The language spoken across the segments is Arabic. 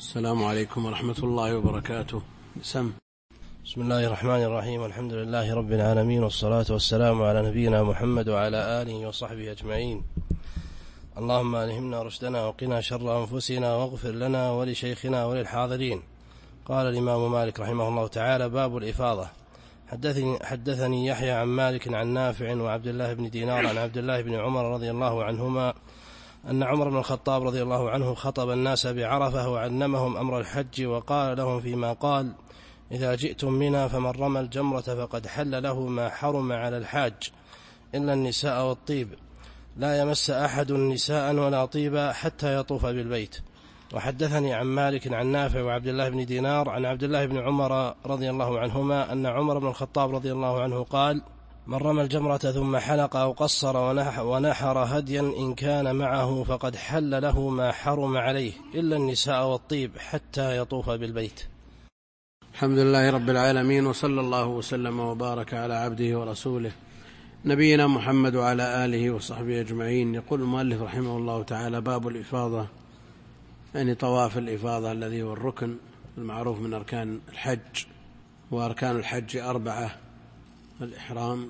السلام عليكم ورحمة الله وبركاته. بسم الله الرحمن الرحيم. الحمد لله رب العالمين، والصلاة والسلام على نبينا محمد وعلى آله وصحبه أجمعين. اللهم ألهمنا رشدنا وقنا شر أنفسنا واغفر لنا ولشيخنا وللحاضرين. قال الإمام مالك رحمه الله تعالى: باب الإفاضة. حدثني يحيى عن مالك عن نافع وعبد الله بن دينار عن عبد الله بن عمر رضي الله عنهما أن عمر بن الخطاب رضي الله عنه خطب الناس بعرفة وعلمهم أمر الحج، وقال لهم فيما قال: إذا جئتم منى فمن رمى الجمرة فقد حل له ما حرم على الحاج إلا النساء والطيب، لا يمس أحد نساء ولا طيبا حتى يطوف بالبيت. وحدثني عن مالك عن نافع وعبد الله بن دينار عن عبد الله بن عمر رضي الله عنهما أن عمر بن الخطاب رضي الله عنه قال: من رمى الجمرة ثم حلق أو قصر ونحر هديا إن كان معه فقد حل له ما حرم عليه إلا النساء والطيب حتى يطوف بالبيت. الحمد لله رب العالمين، وصلى الله وسلم وبارك على عبده ورسوله نبينا محمد وعلى آله وصحبه أجمعين. يقول المؤلف رحمه الله تعالى: باب الإفاضة، يعني طواف الإفاضة الذي هو الركن المعروف من أركان الحج. وأركان الحج 4: الإحرام،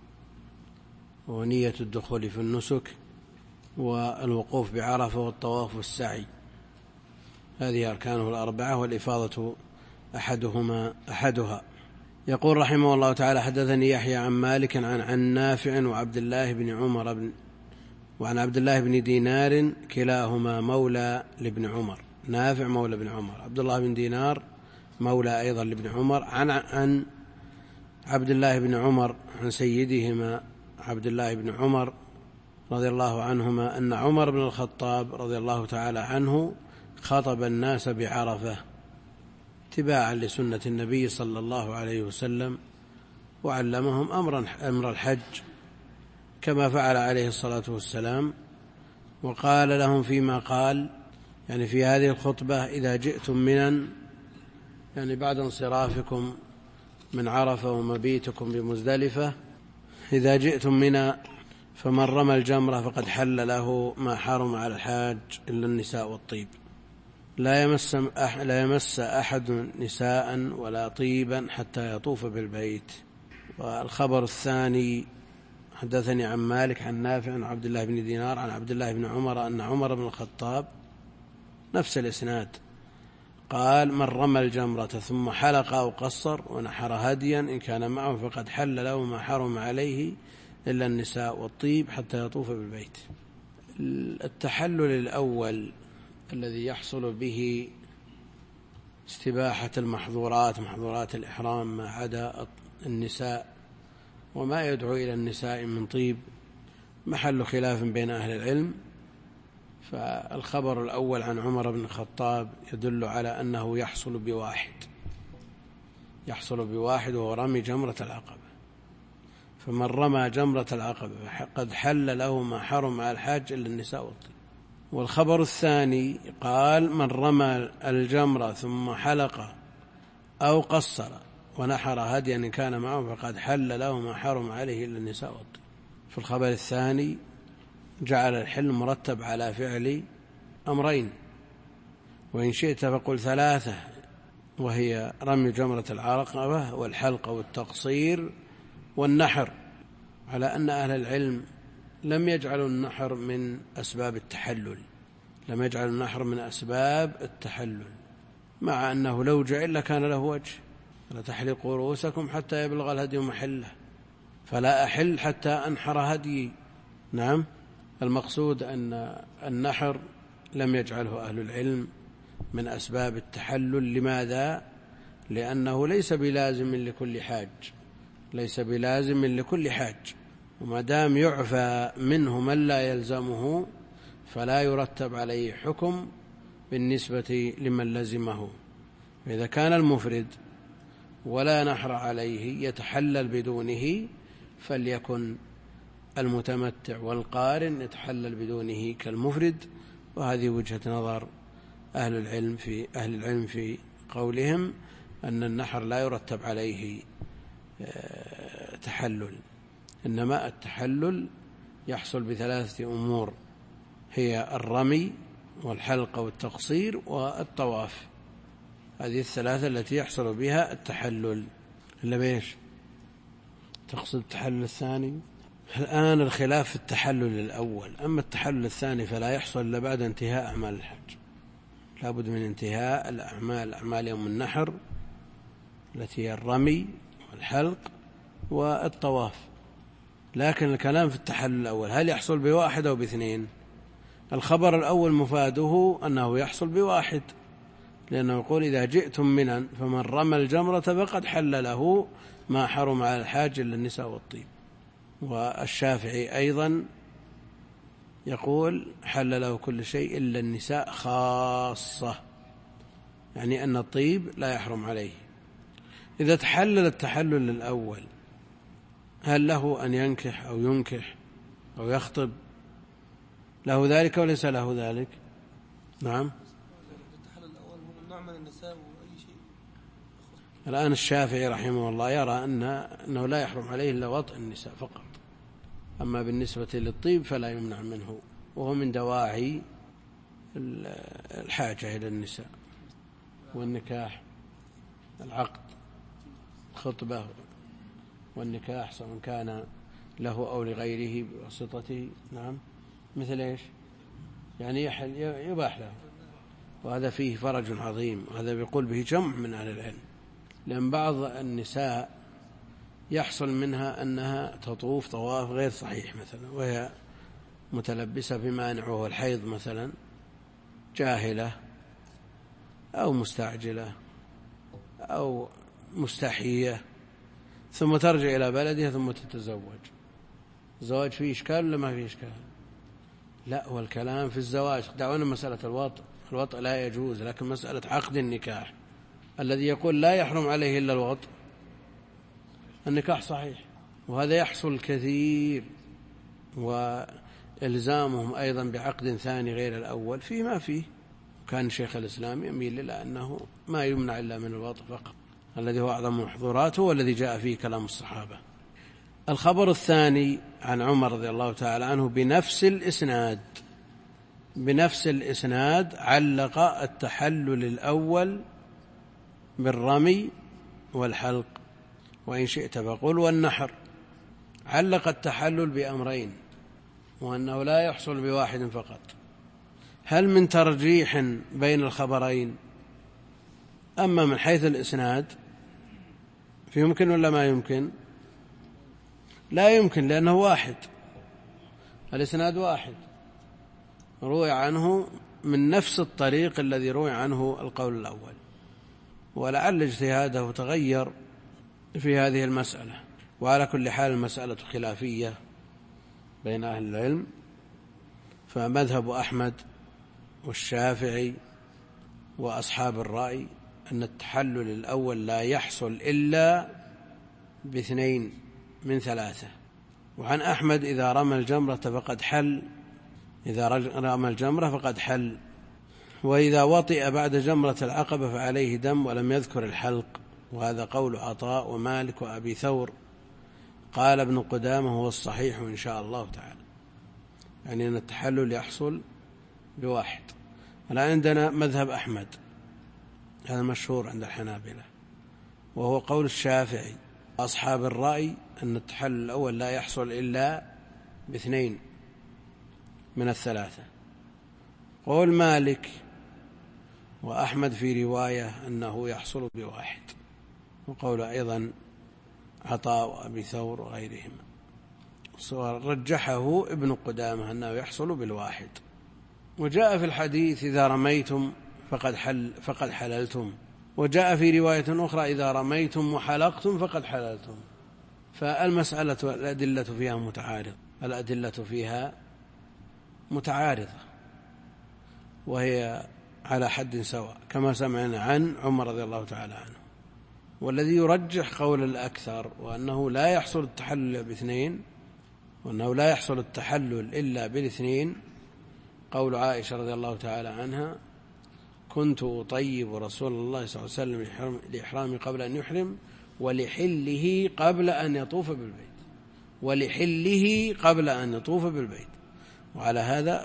ونية الدخول في النسك، والوقوف بعرفة، والطواف والسعي. هذه أركانه 4، والإفاضة أحدها. يقول رحمه الله تعالى: حدثني يحيى عن مالك عن نافع وعبد الله بن عمر وعن عبد الله بن دينار كلاهما مولى لابن عمر. نافع مولى ابن عمر، عبد الله بن دينار مولى أيضا لابن عمر، عن عبد الله بن عمر عن سيدهما عبد الله بن عمر رضي الله عنهما أن عمر بن الخطاب رضي الله تعالى عنه خطب الناس بعرفة اتباعا لسنة النبي صلى الله عليه وسلم، وعلمهم أمر الحج كما فعل عليه الصلاة والسلام. وقال لهم فيما قال، يعني في هذه الخطبة: إذا جئتم منى، يعني بعد انصرافكم من عرفة ومبيتكم بمزدلفة، إذا جئتم منى فمن رمى الجمرة فقد حل له ما حرم على الحاج إلا النساء والطيب، لا يمس أحد نساء ولا طيبا حتى يطوف بالبيت. والخبر الثاني: حدثني عن مالك عن نافع عن عبد الله بن دينار عن عبد الله بن عمر أن عمر بن الخطاب، نفس الإسناد، قال: من رمى الجمرة ثم حلق أو قصر ونحر هديا إن كان معه فقد حل له ما حرم عليه إلا النساء والطيب حتى يطوف بالبيت. التحلل الأول الذي يحصل به استباحة المحظورات، محظورات الإحرام، ما عدا النساء وما يدعو إلى النساء من طيب، محل خلاف بين أهل العلم. فالخبر الأول عن عمر بن الخطاب يدل على أنه يحصل بواحد وهو رمي جمرة العقبة. فمن رمى جمرة العقبة قد حل له ما حرم على الحاج إلا النساء والطيب. والخبر الثاني قال: من رمى الجمرة ثم حلق أو قصر ونحر هديا إن كان معه فقد حل له ما حرم عليه إلا النساء والطيب. في الخبر الثاني جعل الحل مرتب على فعل أمرين، وإن شئت فقل 3، وهي رمي جمرة العقبة والحلق والتقصير والنحر، على أن أهل العلم لم يجعلوا النحر من أسباب التحلل، مع أنه لو جعل لكان له وجه: لا تحلقوا رؤوسكم حتى يبلغ الهدي محله، فلا أحل حتى أنحر هدي. نعم، المقصود أن النحر لم يجعله أهل العلم من أسباب التحلل. لماذا؟ لأنه ليس بلازم لكل حاج، وما دام يعفى منه من لا يلزمه فلا يرتب عليه حكم بالنسبة لمن لزمه. فإذا كان المفرد ولا نحر عليه يتحلل بدونه، فليكن المتمتع والقارن يتحلل بدونه كالمفرد. وهذه وجهة نظر أهل العلم في قولهم أن النحر لا يرتب عليه تحلل، إنما التحلل يحصل ب3 أمور: هي الرمي والحلق والتقصير والطواف. هذه الثلاثة التي يحصل بها التحلل. إلا بيش تقصد التحلل الثاني؟ الآن الخلاف في التحلل الأول. أما التحلل الثاني فلا يحصل إلا بعد انتهاء أعمال الحج، لا بد من انتهاء أعمال يوم النحر التي هي الرمي والحلق والطواف. لكن الكلام في التحلل الأول هل يحصل بواحد أو باثنين؟ الخبر الأول مفاده أنه يحصل بواحد، لأنه يقول إذا جئتم منا فمن رمى الجمرة فقد حل له ما حرم على الحاج إلا النساء والطيب. والشافعي أيضا يقول حل له كل شيء إلا النساء خاصة، يعني أن الطيب لا يحرم عليه. إذا تحلل التحلل الأول هل له أن ينكح أو ينكح أو يخطب؟ له ذلك وليس له ذلك؟ نعم. التحلل الأول هو النوع من النساء وأي شيء. الآن الشافعي رحمه الله يرى أنه لا يحرم عليه إلا وطء النساء فقط، أما بالنسبة للطيب فلا يمنع منه، وهو من دواعي الحاجة إلى النساء والنكاح، العقد، الخطبة والنكاح سواء كان له أو لغيره بواسطته. نعم. مثل إيش؟ يعني يباح له، وهذا فيه فرج عظيم، وهذا بيقول به جمع من أهل العلم. لأن بعض النساء يحصل منها أنها تطوف طواف غير صحيح مثلا، وهي متلبسة بمانع وهو الحيض مثلا، جاهلة أو مستعجلة أو مستحية، ثم ترجع إلى بلدها ثم تتزوج. الزواج فيه إشكال ولا ما فيه إشكال؟ لا، والكلام في الزواج. دعونا مسألة الوطء لا يجوز، لكن مسألة عقد النكاح الذي يقول لا يحرم عليه إلا الوطء، النكاح صحيح، وهذا يحصل كثير. وإلزامهم أيضا بعقد ثاني غير الأول فيه ما فيه. كان شيخ الإسلام يميل إلى أنه ما يمنع إلا من الوطء فقط، الذي هو أعظم محظوراته والذي جاء فيه كلام الصحابة. الخبر الثاني عن عمر رضي الله تعالى عنه بنفس الإسناد علق التحلل الأول بالرمي والحلق، وإن شئت فقل والنحر. علق التحلل بأمرين، وأنه لا يحصل بواحد فقط. هل من ترجيح بين الخبرين؟ أما من حيث الإسناد فيمكن ولا ما يمكن؟ لا يمكن، لأنه واحد، الإسناد واحد، روي عنه من نفس الطريق الذي روي عنه القول الأول. ولعل اجتهاده تغير في هذه المسألة. وعلى كل حال المسألة خلافية بين أهل العلم، فمذهب أحمد والشافعي وأصحاب الرأي أن التحلل الأول لا يحصل إلا باثنين من ثلاثة. وعن أحمد إذا رمى الجمرة فقد حل، إذا رمى الجمرة فقد حل، وإذا وطئ بعد جمرة العقبة فعليه دم ولم يذكر الحلق. وهذا قول عطاء ومالك وأبي ثور. قال ابن قدامة هو الصحيح إن شاء الله تعالى، يعني أن التحلل يحصل بواحد. الآن عندنا مذهب أحمد، هذا مشهور عند الحنابلة، وهو قول الشافعي أصحاب الرأي أن التحلل الأول لا يحصل إلا باثنين من الثلاثة. قول مالك وأحمد في رواية أنه يحصل بواحد، وقول أيضا عطاء وأبي ثور وغيرهما. رجحه ابن قدامة أنه يحصل بالواحد. وجاء في الحديث إذا رميتم فقد حللتم، وجاء في رواية أخرى إذا رميتم وحلقتم فقد حللتم. فالمسألة الأدلة فيها متعارضة، وهي على حد سواء كما سمعنا عن عمر رضي الله تعالى عنه. والذي يرجح قول الأكثر وأنه لا يحصل التحلل باثنين، وأنه لا يحصل التحلل إلا بالاثنين، قول عائشة رضي الله تعالى عنها: كنت أطيب رسول الله صلى الله عليه وسلم لإحرامه قبل أن يحرم ولحله قبل أن يطوف بالبيت. وعلى هذا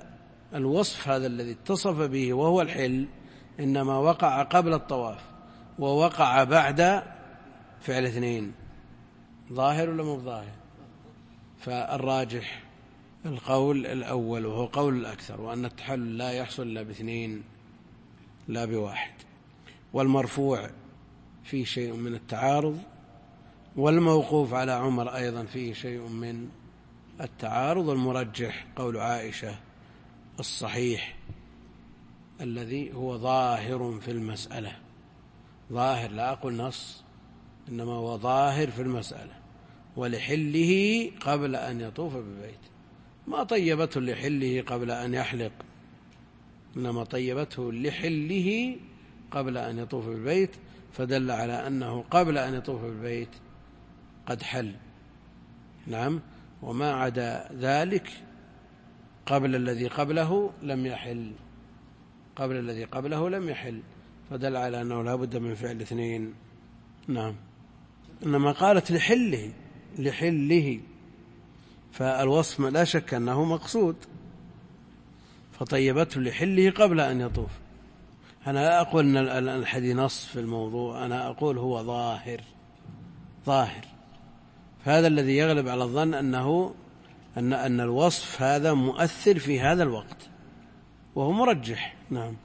الوصف هذا الذي اتصف به وهو الحل إنما وقع قبل الطواف ووقع بعد فعل اثنين، ظاهر ولا مو ظاهر؟ فالراجح القول الأول وهو قول الأكثر، وأن التحلل لا يحصل إلا باثنين لا بواحد. والمرفوع فيه شيء من التعارض، والموقوف على عمر أيضا فيه شيء من التعارض. والمرجح قول عائشة الصحيح الذي هو ظاهر في المسألة، ظاهر لا أقول نص، إنما هو ظاهر في المسألة، ولحله قبل أن يطوف بالبيت، ما طيبته لحله قبل أن يحلق، إنما طيبته لحله قبل أن يطوف بالبيت، فدل على أنه قبل أن يطوف بالبيت قد حل. نعم، وما عدا ذلك قبل الذي قبله لم يحل، قبل الذي قبله لم يحل، فدل على أنه لا بد من فعل اثنين. نعم، إنما قالت لحله فالوصف لا شك أنه مقصود، فطيبته لحله قبل أن يطوف. أنا لا أقول أن الحديث نص في الموضوع، أنا أقول هو ظاهر. فهذا الذي يغلب على الظن أن الوصف هذا مؤثر في هذا الوقت وهو مرجح. نعم،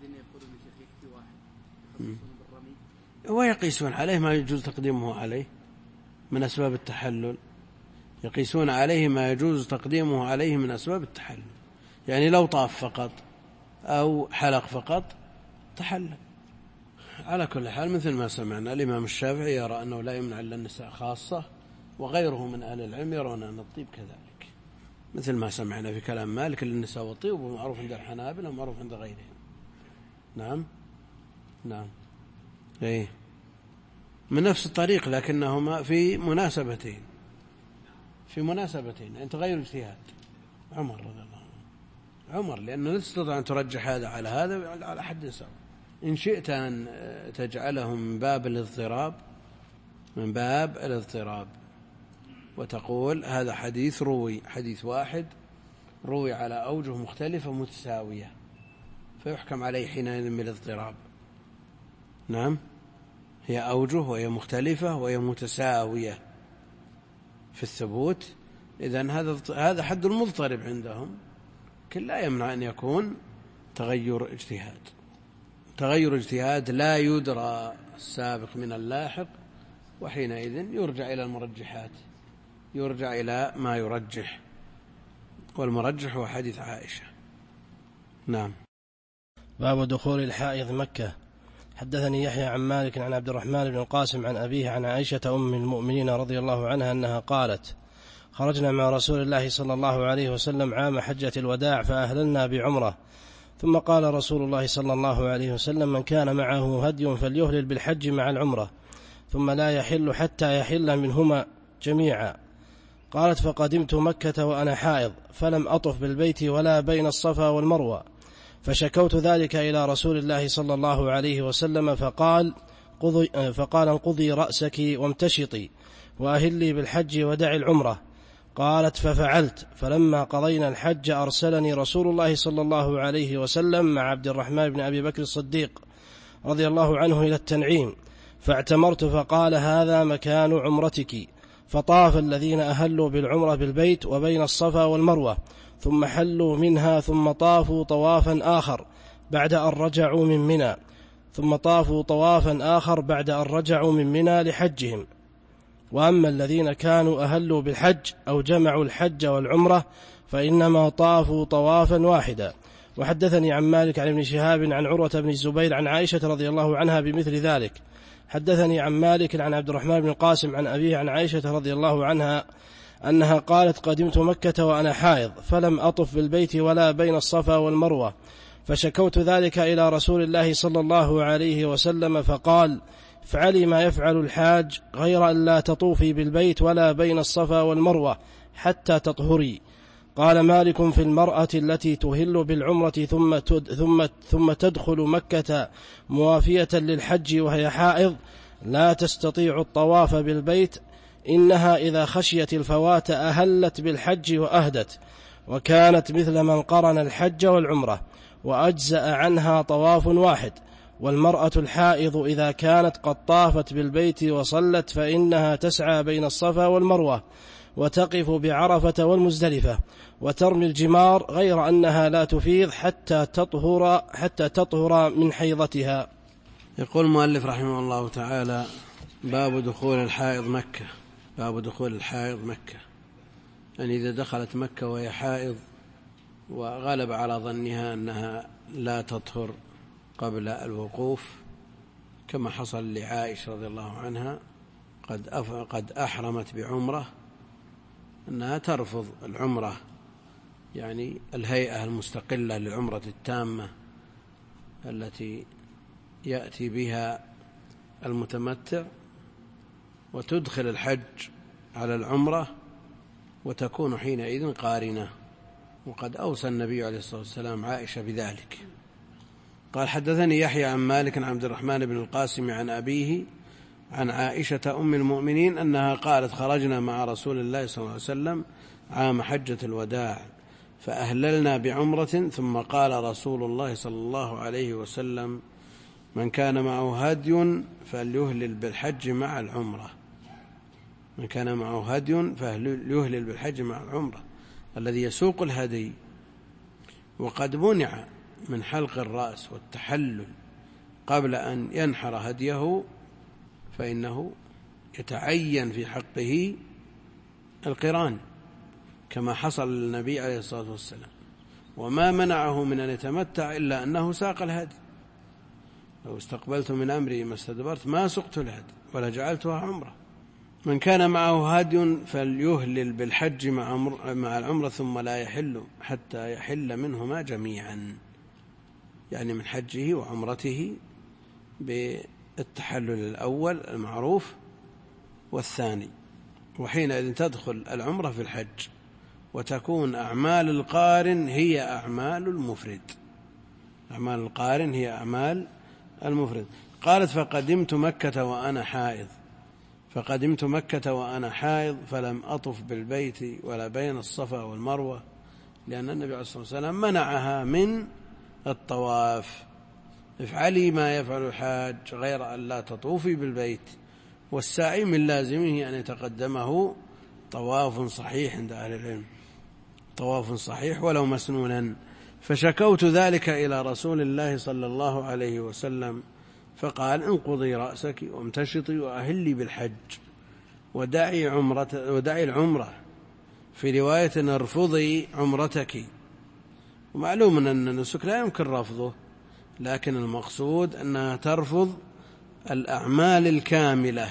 ويقيسون عليه ما يجوز تقديمه عليه من أسباب التحلل، يقيسون عليه ما يجوز تقديمه عليه من أسباب التحلل، يعني لو طاف فقط أو حلق فقط تحلل. على كل حال مثل ما سمعنا الإمام الشافعي يرى أنه لا يمنع إلا النساء خاصة، وغيره من أهل العلم يرون أن الطيب كذلك، مثل ما سمعنا في كلام مالك للنساء والطيب، ومعروف عند الحنابلة ومعروف عند غيرهم. نعم إيه، من نفس الطريق، لكنهما في مناسبتين يعني تغير اجتهاد عمر رضي الله عنه، عمر لأنه لا تستطيع أن ترجح هذا على هذا على حد سواء. إن شئت أن تجعله من باب الاضطراب وتقول هذا حديث واحد روي على أوجه مختلفة متساوية، فيحكم عليه حينئذ بالاضطراب. نعم، هي أوجه وهي مختلفة وهي متساوية في الثبوت، إذن هذا حد المضطرب عندهم، لكن لا يمنع أن يكون تغير اجتهاد لا يدرى السابق من اللاحق، وحينئذ يرجع إلى المرجحات، يرجع إلى ما يرجح، والمرجح هو حديث عائشة. نعم. باب دخول الحائض مكة. حدثني يحيى عن مالك عن عبد الرحمن بن القاسم عن أبيه عن عائشة أم المؤمنين رضي الله عنها أنها قالت: خرجنا مع رسول الله صلى الله عليه وسلم عام حجة الوداع فأهللنا بعمرة، ثم قال رسول الله صلى الله عليه وسلم: من كان معه هدي فليهلل بالحج مع العمرة، ثم لا يحل حتى يحل منهما جميعا. قالت: فقدمت مكة وأنا حائض، فلم أطف بالبيت ولا بين الصفا والمروة، فشكوت ذلك إلى رسول الله صلى الله عليه وسلم، فقال: انقضي رأسك وامتشطي وأهلي بالحج ودعي العمرة. قالت: ففعلت، فلما قضينا الحج أرسلني رسول الله صلى الله عليه وسلم مع عبد الرحمن بن أبي بكر الصديق رضي الله عنه إلى التنعيم، فاعتمرت، فقال: هذا مكان عمرتك. فطاف الذين أهلوا بالعمرة بالبيت وبين الصفا والمروة، ثم حلوا منها، ثم طافوا طوافا آخر بعد أن رجعوا من منى لحجهم. وأما الذين كانوا أهلوا بالحج أو جمعوا الحج والعمرة فإنما طافوا طوافا واحدا. وحدثني عن مالك عن ابن شهاب عن عروة بن الزبير عن عائشة رضي الله عنها بمثل ذلك. حدثني عن مالك عن عبد الرحمن بن القاسم عن أبيه عن عائشة رضي الله عنها أنها قالت: قدمت مكة وأنا حائض، فلم أطف بالبيت ولا بين الصفا والمروة، فشكوت ذلك إلى رسول الله صلى الله عليه وسلم، فقال: افعلي ما يفعل الحاج، غير أن لا تطوفي بالبيت ولا بين الصفا والمروة حتى تطهري. قال مالك: في المرأة التي تهل بالعمرة ثم تدخل مكة موافية للحج وهي حائض لا تستطيع الطواف بالبيت، إنها إذا خشيت الفوات أهلت بالحج وأهدت، وكانت مثل من قرن الحج والعمرة، وأجزأ عنها طواف واحد. والمرأة الحائض إذا كانت قد طافت بالبيت وصلت فإنها تسعى بين الصفا والمروة، وتقف بعرفة والمزدلفة، وترمي الجمار، غير أنها لا تفيض حتى تطهر من حيضتها. يقول المؤلف رحمه الله تعالى: باب دخول الحائض مكة. باب دخول الحائض مكة، يعني إذا دخلت مكة وهي حائض وغلب على ظنها أنها لا تطهر قبل الوقوف، كما حصل لعائشة رضي الله عنها قد أحرمت بعمرة، أنها ترفض العمرة، يعني الهيئة المستقلة للعمرة التامة التي يأتي بها المتمتع، وتدخل الحج على العمرة، وتكون حينئذ قارنة. وقد أوصى النبي عليه الصلاة والسلام عائشة بذلك. قال: حدثني يحيى عن مالك عن عبد الرحمن بن القاسم عن أبيه عن عائشة أم المؤمنين أنها قالت: خرجنا مع رسول الله صلى الله عليه وسلم عام حجة الوداع، فأهللنا بعمرة، ثم قال رسول الله صلى الله عليه وسلم: من كان معه هدي فليهلل بالحج مع العمرة. من كان معه هدي فليهلل بالحج مع العمرة. الذي يسوق الهدي وقد منع من حلق الرأس والتحلل قبل أن ينحر هديه، فإنه يتعين في حقه القران، كما حصل للنبي عليه الصلاة والسلام، وما منعه من أن يتمتع إلا أنه ساق الهدي. لو استقبلت من أمري ما استدبرت ما سقت الهدي ولا جعلتها عمرة. من كان معه هدي فليهلل بالحج مع العمرة، ثم لا يحل حتى يحل منهما جميعا، يعني من حجه وعمرته بالتحلل الأول المعروف والثاني، وحينئذ تدخل العمرة في الحج، وتكون أعمال القارن هي أعمال المفرد. أعمال القارن هي أعمال المفرد. قالت: فقدمت مكة وأنا حائض فلم أطف بالبيت ولا بين الصفا والمروة، لأن النبي عليه الصلاة والسلام منعها من الطواف. افعلي ما يفعل الحاج غير أن لا تطوفي بالبيت، والسعي من لازمه أن يتقدمه طواف صحيح عند أهل العلم، طواف صحيح ولو مسنونا. فشكوت ذلك إلى رسول الله صلى الله عليه وسلم، فقال: انقضي رأسك وامتشطي وأهلي بالحج ودعي العمرة، في رواية: ارفضي عمرتك. ومعلوم أن النسك لا يمكن رفضه، لكن المقصود أنها ترفض الأعمال الكاملة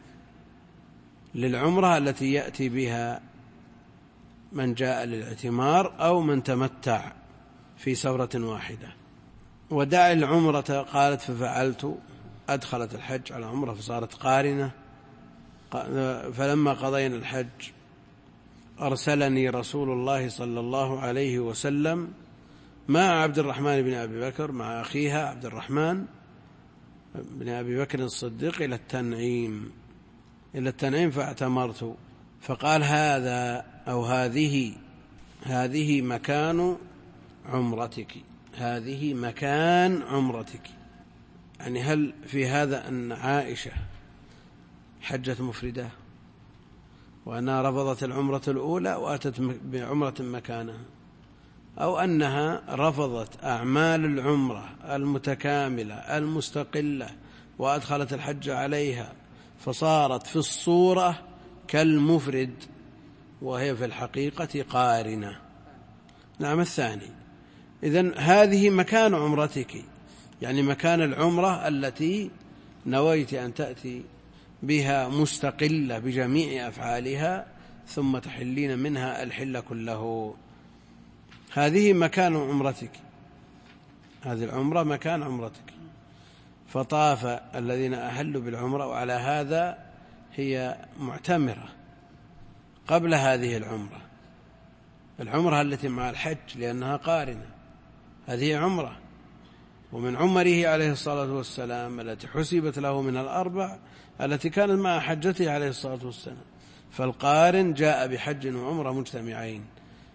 للعمرة التي يأتي بها من جاء للاعتمار أو من تمتع في سورة واحدة. ودعي العمرة، قالت: ففعلت، أدخلت الحج على عمرة فصارت قارنة. فلما قضينا الحج أرسلني رسول الله صلى الله عليه وسلم مع عبد الرحمن بن أبي بكر، مع أخيها عبد الرحمن بن أبي بكر الصديق، إلى التنعيم فاعتمرت. فقال: هذا أو هذه مكان عمرتك، هذه مكان عمرتك. يعني هل في هذا أن عائشة حجت مفردة وأنها رفضت العمرة الأولى وأتت بعمرة مكانها، أو أنها رفضت أعمال العمرة المتكاملة المستقلة وأدخلت الحج عليها فصارت في الصورة كالمفرد وهي في الحقيقة قارنة؟ نعم، الثاني. إذن هذه مكان عمرتك، يعني مكان العمرة التي نويت أن تأتي بها مستقلة بجميع أفعالها، ثم تحلين منها الحل كله. هذه مكان عمرتك، هذه العمرة مكان عمرتك. فطاف الذين أهلوا بالعمرة، وعلى هذا هي معتمرة قبل هذه العمرة التي مع الحج، لأنها قارنة. هذه عمرة، ومن عمره عليه الصلاة والسلام التي حسبت له من الأربع التي كانت مع حجته عليه الصلاة والسلام. فالقارن جاء بحج وعمرة مجتمعين.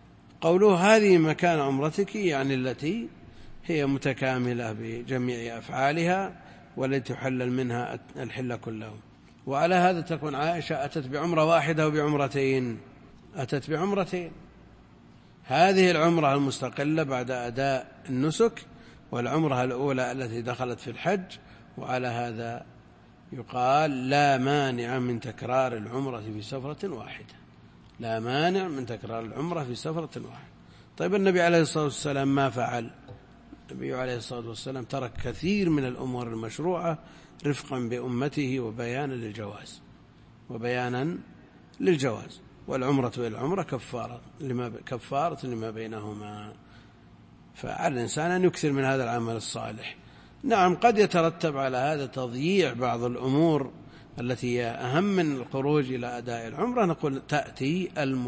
قوله هذه مكان عمرتك يعني التي هي متكاملة بجميع أفعالها والتي تحلل منها الحل كله. وعلى هذا تكون عائشة أتت بعمرة واحدة وبعمرتين، أتت بعمرتين، هذه العمرة المستقلة بعد أداء النسك والعمرة الأولى التي دخلت في الحج. وعلى هذا يقال لا مانع من تكرار العمرة في سفرة واحدة، لا مانع من تكرار العمرة في سفرة واحدة. طيب النبي عليه الصلاة والسلام ما فعل؟ النبي عليه الصلاة والسلام ترك كثير من الأمور المشروعة رفقا بأمته وبيانا للجواز. والعمرة إلى العمرة كفارة لما بينهما. فعلى الإنسان أن يكثر من هذا العمل الصالح. نعم قد يترتب على هذا تضييع بعض الأمور التي هي أهم من الخروج إلى أداء العمرة، نقول تأتي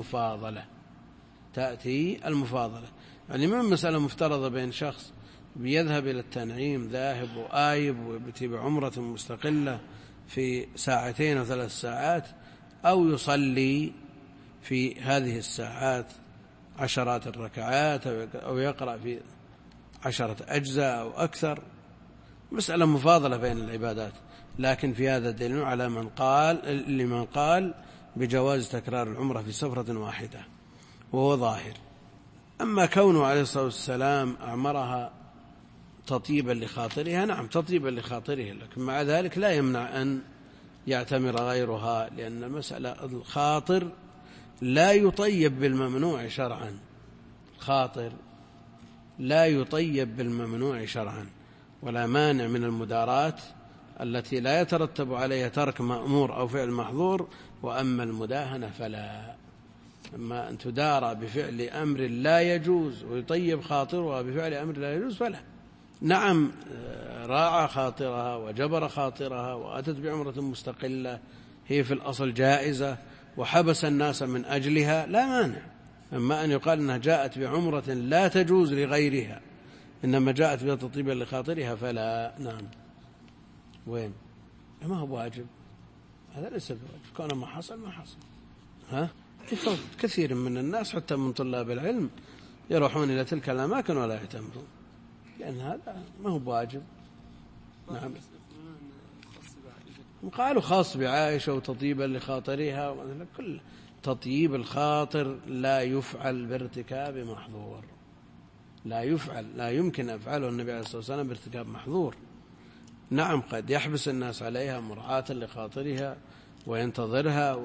المفاضلة. يعني من مسألة مفترضة بين شخص بيذهب إلى التنعيم ذاهب وآيب ويأتي بعمرة مستقلة في 2 أو 3 ساعات، أو يصلي في هذه الساعات عشرات الركعات أو يقرأ في 10 أجزاء أو أكثر، مسألة مفاضلة بين العبادات. لكن في هذا دليل على لمن قال بجواز تكرار العمرة في سفرة واحدة، وهو ظاهر. أما كونه عليه الصلاة والسلام أعمرها تطيبا لخاطرها، نعم تطيبا لخاطره، لكن مع ذلك لا يمنع أن يعتمر غيرها، لأن المسألة الخاطر لا يطيب بالممنوع شرعا، الخاطر لا يطيب بالممنوع شرعا، ولا مانع من المدارات التي لا يترتب عليها ترك مأمور أو فعل محظور. وأما المداهنة فلا، أما أن تدارى بفعل أمر لا يجوز ويطيب خاطرها بفعل أمر لا يجوز فلا. نعم راعى خاطرها وجبر خاطرها وأتت بعمرة مستقلة هي في الأصل جائزة وحبس الناس من أجلها، لا مانع. أما أن يقال أنها جاءت بعمرة لا تجوز لغيرها إنما جاءت بها تطيبا لخاطرها فلا. نعم وين ما هو واجب، هذا ليس بواجب، كونه ما حصل كثير من الناس حتى من طلاب العلم يروحون إلى تلك الأماكن ولا يعتمرون، لأن هذا ما هو واجب. نعم قالوا خاص بعائشة وتطيبا لخاطرها، كل تطيب الخاطر لا يفعل بارتكاب محظور، لا يمكن أفعله النبي عليه الصلاة والسلام بارتكاب محظور. نعم قد يحبس الناس عليها مراعاة لخاطرها وينتظرها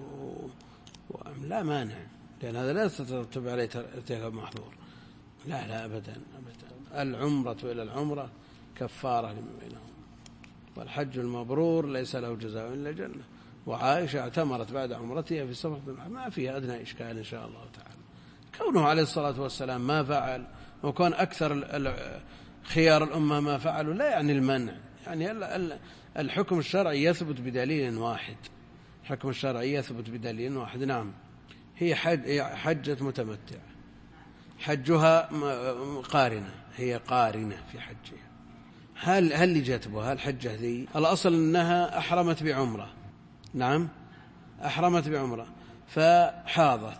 لا مانع، لأن هذا لا يترتب عليه ارتكاب محظور. لا أبدا. العمرة إلى العمرة كفارة لما بينهم، والحج المبرور ليس له جزاء إلا الجنة. وعائشة اعتمرت بعد عمرتها في سفرة ما فيها أدنى إشكال إن شاء الله تعالى. كونه عليه الصلاة والسلام ما فعل وكون أكثر خيار الأمة ما فعلوا لا يعني المنع، يعني الحكم الشرعي يثبت بدليل واحد، الحكم الشرعي يثبت بدليل واحد. نعم هي حجة متمتع، حجها قارنة، هي قارنة في حجها. هل اللي جاتبها الحجة ذي الأصل أنها أحرمت بعمرة، نعم أحرمت بعمرة فحاضت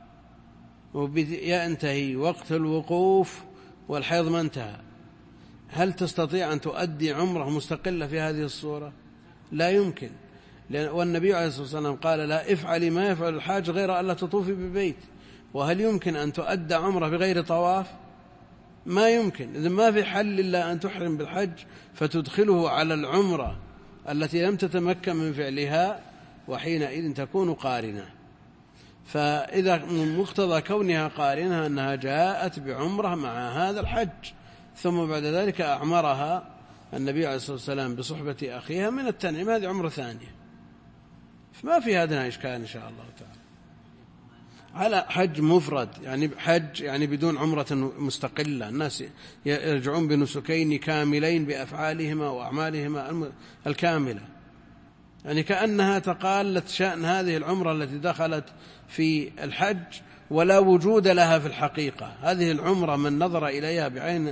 وينتهي وقت الوقوف والحيض ما انتهى، هل تستطيع أن تؤدي عمرة مستقلة في هذه الصورة؟ لا يمكن. والنبي عليه الصلاة والسلام قال لا افعلي ما يفعل الحاج غير ألا تطوفي ببيت. وهل يمكن أن تؤدى عمرة بغير طواف؟ ما يمكن. إذن ما في حل إلا أن تحرم بالحج فتدخله على العمرة التي لم تتمكن من فعلها، وحينئذ تكون قارنة. فإذا من مقتضى كونها قارنة أنها جاءت بعمرة مع هذا الحج، ثم بعد ذلك أعمرها النبي عليه الصلاة والسلام بصحبة أخيها من التنعيم، هذه عمرة ثانية، فما في هذا إشكال إن شاء الله تعالى. على حج مفرد يعني حج يعني بدون عمرة مستقلة، الناس يرجعون بنسكين كاملين بأفعالهما وأعمالهما الكاملة، يعني كأنها تقالت شأن هذه العمرة التي دخلت في الحج ولا وجود لها في الحقيقة. هذه العمرة من نظر إليها بعين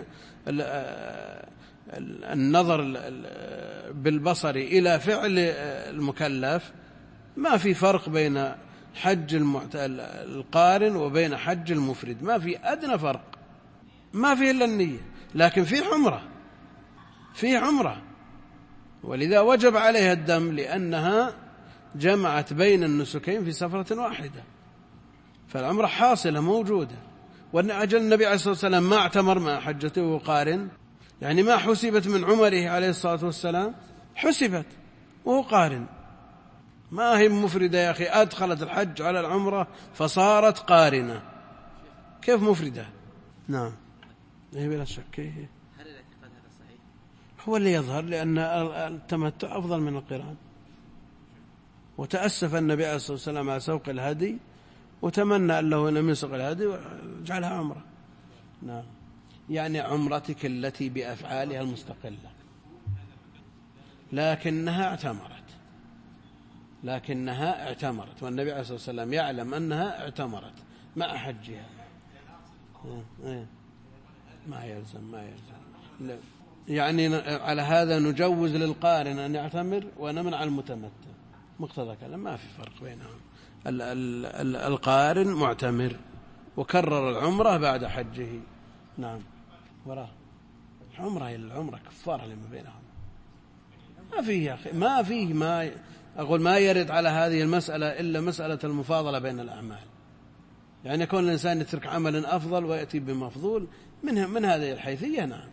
النظر بالبصر إلى فعل المكلف ما في فرق بين حج القارن وبين حج المفرد، ما في أدنى فرق، ما في إلا النية، لكن في عمرة ولذا وجب عليها الدم لأنها جمعت بين النسكين في سفرة واحدة، فالعمرة حاصلة موجودة. وأجل النبي عليه الصلاة والسلام ما اعتمر مع حجته وقارن، يعني ما حسبت من عمره عليه الصلاة والسلام، حسبت وهو قارن، ما هي مفردة يا أخي، أدخلت الحج على العمرة فصارت قارنة، كيف مفردة؟ نعم هي بلا شك. هل الاعتقاد هذا صحيح؟ هو اللي يظهر، لأن التمتع أفضل من القران، وتأسف النبي عليه الصلاة والسلام على سوق الهدي وتمنى أن له لم يسق الهدي وجعلها عمرة. نعم، يعني عمرتك التي بأفعالها المستقلة، لكنها اعتمرت، والنبي عليه الصلاة والسلام يعلم أنها اعتمرت مع حجها. ما يلزم لا. يعني على هذا نجوز للقارن أن يعتمر ونمنع المتمتع، مقتضى كلام ما في فرق بينهم. القارن معتمر وكرر العمرة بعد حجه. نعم، وراه العمرة كفارة لما بينهم، ما فيه يا أخي، ما يرد على هذه المسألة إلا مسألة المفاضلة بين الأعمال، يعني يكون الإنسان يترك عمل أفضل ويأتي بمفضول من هذه الحيثية. نعم.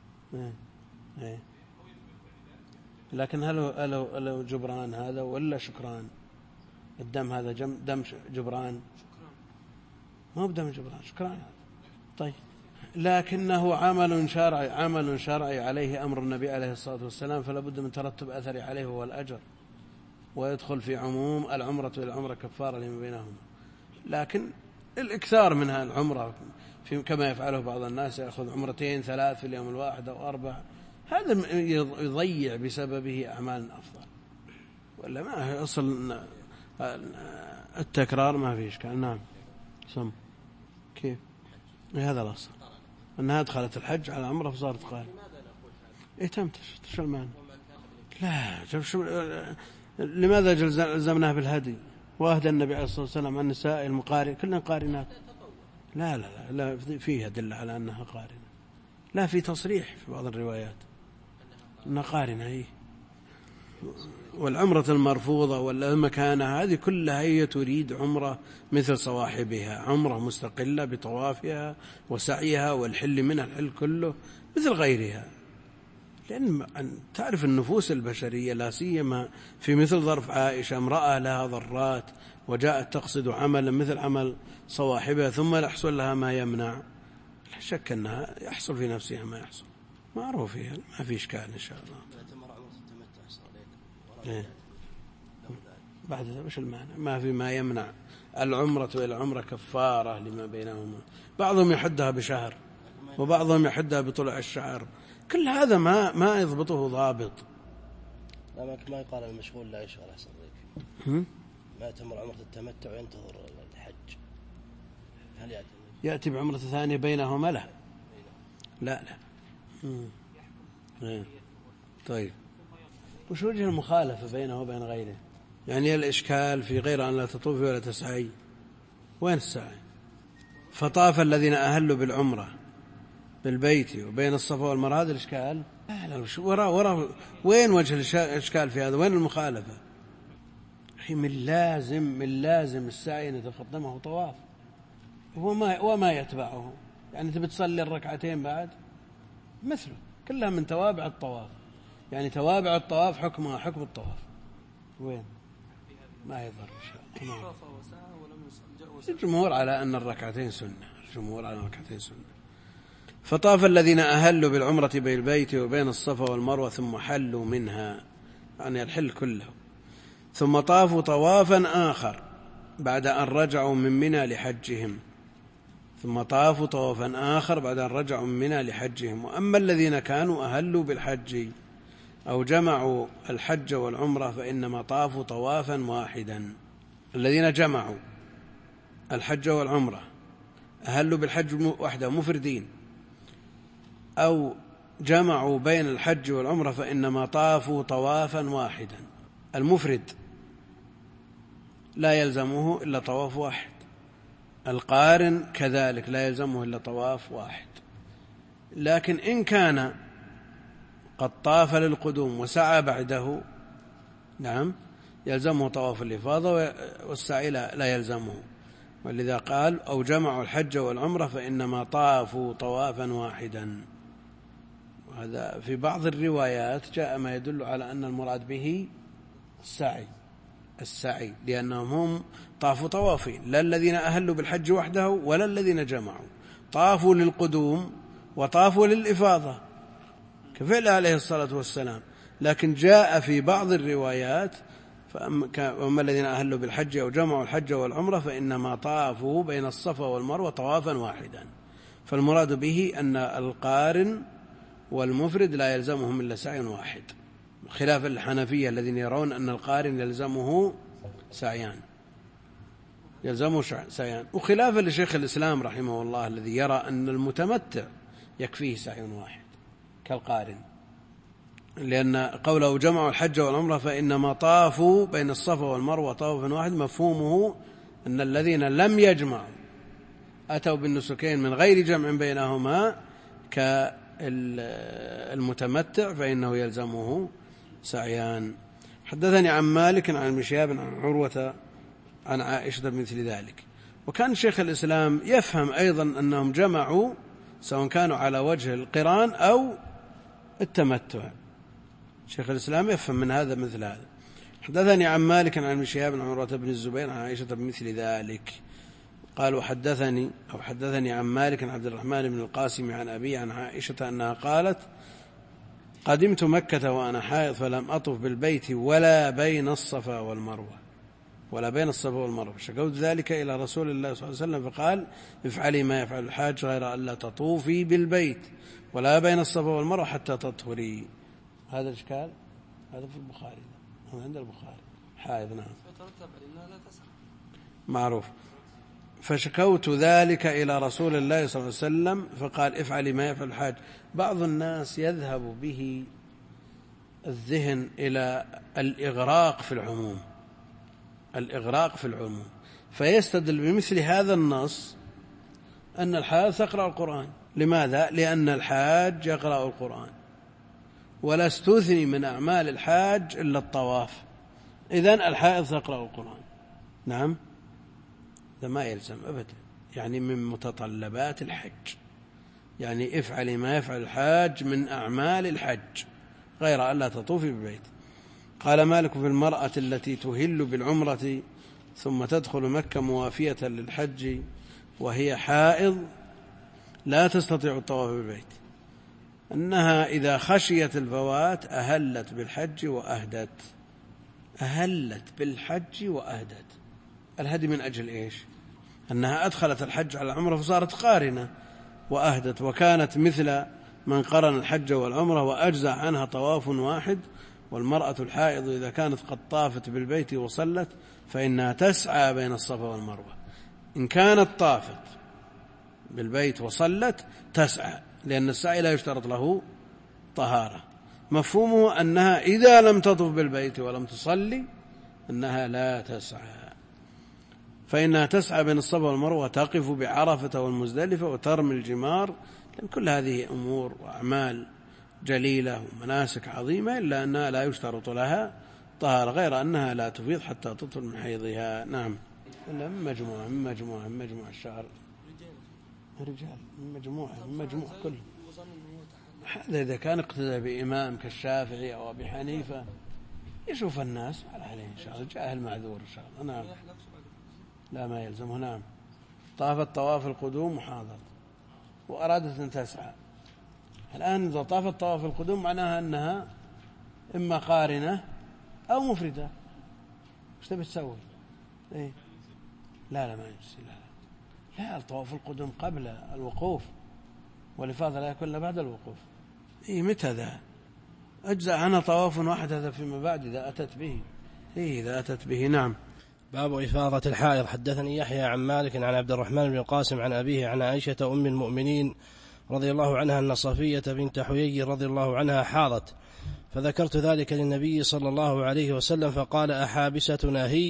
لكن هل جبران هذا ولا شكران؟ الدم هذا دم جبران، ما هو بدم جبران، شكران. طيب، لكنه عمل شرعي عليه أمر النبي عليه الصلاة والسلام، فلا بد من ترتب أثره عليه هو الأجر، ويدخل في عموم العمرة والعمرة كفارة لما بينهما. لكن الإكثار منها العمرة كما يفعله بعض الناس، يأخذ عمرتين 3 في اليوم الواحد أو 4، هذا يضيع بسببه أعمال أفضل، ولا ما أصل التكرار ما في إشكال. نعم، كيف هذا الأصل أنها أدخلت الحج على عمرة فصارت قارن. تمت شو المعنى؟ لا، لماذا لزمناها بالهدي؟ وأهدى النبي عليه الصلاة والسلام عن النساء المقارن كلها قارنات. لا فيها دل على أنها قارنة، لا في تصريح في بعض الروايات أنها قارنة هي. والعمرة المرفوضة ولا مكانها هذه كلها هي تريد عمرة مثل صواحبها، عمرة مستقلة بطوافها وسعيها والحل منها الحل كله مثل غيرها. لأن تعرف النفوس البشرية لا سيما في مثل ظرف عائشة، امرأة لها ضرات وجاءت تقصد عملا مثل عمل صواحبها ثم يحصل لها ما يمنع، لا شك أنها يحصل في نفسها ما يحصل، معروف فيها، ما في إشكال إن شاء الله. بعد وش المعنى؟ ما في ما يمنع العمرة إلى العمرة كفارة لما بينهما. بعضهم يحدها بشهر وبعضهم يحدها بطلع الشعر، كل هذا ما يضبطه ضابط. لا ما يقال المشغول لا يشغل أحسن ذلك، ما تمر عمرة التمتع وينتظر الحج، هل يأتي بعمرة ثانية بينهما؟ لا. طيب، وش وجه المخالفة بينه وبين غيره؟ يعني الإشكال في غير أن لا تطوفي ولا تسعي، وين السعي؟ فطاف الذين أهلوا بالعمرة بالبيت وبين الصفا والمروة، هذا الإشكال؟ لا وين وجه الإشكال في هذا؟ وين المخالفة؟ من لازم السعي أن يتقدمه طواف وما يتبعه، يعني تبي تصلي الركعتين بعد مثله، كلها من توابع الطواف، يعني توابع الطواف حكمها حكم الطواف. وين؟ ما يضر إن شاء الله. الجمهور على أن الركعتين سنة. فطاف الذين أهلوا بالعمرة بين البيت وبين الصفا والمروة ثم حلوا منها، يعني الحل كله، ثم طافوا طوافا آخر بعد أن رجعوا من منى لحجهم. وأما الذين كانوا أهلوا بالحج أو جمعوا الحج والعمرة فإنما طافوا طوافا واحدا. الذين جمعوا الحج والعمرة أهلوا بالحج وحده مفردين، أو جمعوا بين الحج والعمرة فإنما طافوا طوافا واحدا. المفرد لا يلزمه إلا طواف واحد، القارن كذلك لا يلزمه إلا طواف واحد. لكن إن كان قد طاف للقدوم وسعى بعده نعم يلزمه طواف الإفاضة، والسعي لا يلزمه. ولذا قال أو جمعوا الحج والعمرة فإنما طافوا طوافا واحدا. وهذا في بعض الروايات جاء ما يدل على أن المراد به السعي، لأنهم هم طافوا طوافين، لا الذين أهلوا بالحج وحده ولا الذين جمعوا، طافوا للقدوم وطافوا للإفاضة كفعل عليه الصلاة والسلام. لكن جاء في بعض الروايات فأما الذين أهلوا بالحج أو جمعوا الحج والعمرة فإنما طافوا بين الصفا والمروة طوافا واحدا. فالمراد به أن القارن والمفرد لا يلزمهم إلا سعي واحد، خلاف الحنفية الذين يرون أن القارن يلزمه سعيان، وخلافا لشيخ الإسلام رحمه الله الذي يرى أن المتمتع يكفيه سعي واحد كالقارن، لأن قوله جمعوا الحج والعمرة فإنما طافوا بين الصفا والمروة طوافا واحد مفهومه أن الذين لم يجمعوا أتوا بالنسكين من غير جمع بينهما كالمتمتع فإنه يلزمه سعيان. حدثني عن مالك عن ابن شهاب عن عروة عن عائشة بمثل ذلك. وكان شيخ الإسلام يفهم أيضا أنهم جمعوا سواء كانوا على وجه القران أو التمتع، شيخ الإسلام يفهم من هذا مثل هذا. حدثني عن مالك عن ابن شهاب عن عروة بن الزبير عن عائشة بمثل ذلك. قال حدثني عن مالك عن عبد الرحمن بن القاسم عن أبي عن عائشة أنها قالت قدمت مكة وأنا حائض فلم أطف بالبيت ولا بين الصفا والمروة شكوت ذلك إلى رسول الله صلى الله عليه وسلم فقال افعلي ما يفعل الحاج غير أن لا تطوفي بالبيت ولا بين الصفا والمروة حتى تطهري. هذا الإشكال هذا في البخاري، هذا عند البخاري حائض نعم معروف. فشكوت ذلك إلى رسول الله صلى الله عليه وسلم فقال افعلي ما يفعل الحاج. بعض الناس يذهب به الذهن إلى الإغراق في العموم فيستدل بمثل هذا النص أن الحاج تقرأ القرآن. لماذا؟ لأن الحاج يقرأ القرآن ولا استثني من أعمال الحاج إلا الطواف، إذن الحائض تقرأ القرآن. نعم ده ما يلزم أبدا، يعني من متطلبات الحج، يعني افعلي ما يفعل الحاج من أعمال الحج غير أن لا تطوفي بالبيت. قال مالك في المرأة التي تهل بالعمرة ثم تدخل مكة موافية للحج وهي حائض لا تستطيع الطواف بالبيت أنها إذا خشيت الفوات أهلت بالحج وأهدت. الهدي من أجل إيش؟ أنها أدخلت الحج على العمرة فصارت قارنة وأهدت، وكانت مثل من قرن الحج والعمرة وأجزع عنها طواف واحد. والمرأة الحائض إذا كانت قد طافت بالبيت وصلت فإنها تسعى بين الصفا والمروة. إن كانت طافت بالبيت وصلت تسعى، لأن السعي لا يشترط له طهارة. مفهومه أنها إذا لم تطف بالبيت ولم تصلي أنها لا تسعى، فإنها تسعى بين الصفا والمروة وتقف بعرفة والمزدلفة وترمي الجمار، لأن كل هذه أمور وأعمال جليلة ومناسك عظيمة إلا أنها لا يشترط لها طهارة، غير أنها لا تفيض حتى تطهر من حيضها. نعم من مجموعة الشعر رجال من مجموعة كله. هذا إذا كان اقتدى بإمام كالشافعي أو أبي حنيفة يشوف الناس عليه إن شاء الله، جاهل معذور إن شاء الله. نعم لا ما يلزمه. نعم طافت طواف القدوم محاضر وأرادت أن تسعى. الآن إذا طافت طواف القدوم معناها أنها إما قارنة أو مفردة، ايش تبي تسوي؟ إيه؟ لا ما يجوز. لا الطواف القدوم قبل الوقوف والإفاضة لا يكون إلا بعد الوقوف. إيه متى ذا؟ أجزأ عنها طواف واحد هذا فيما بعد إذا أتت به. نعم. باب إفاضة الحائض. حدثني يحيى عن مالك عن عبد الرحمن بن القاسم عن أبيه عن عائشة أم المؤمنين رضي الله عنها أن صفية بنت حيي رضي الله عنها حاضت، فذكرت ذلك للنبي صلى الله عليه وسلم فقال أحابستنا هي؟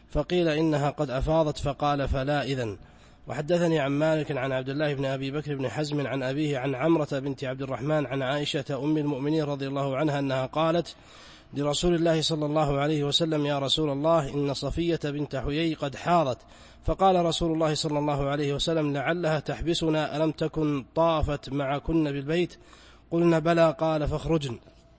فقيل إنها قد أفاضت فقال فلا إذن. وحدثني عن مالك عن عبد الله بن أبي بكر بن حزم عن أبيه عن عمرة بنت عبد الرحمن عن عائشة أم المؤمنين رضي الله عنها أنها قالت لرسول الله صلى الله عليه وسلم: يا رسول الله، إن صفية بنت حيي قد حاضت. فقال رسول الله صلى الله عليه وسلم: لعلها تحبسنا، ألم تكن طافت معكن بالبيت؟ قلنا بلى. قال: فاخرجن.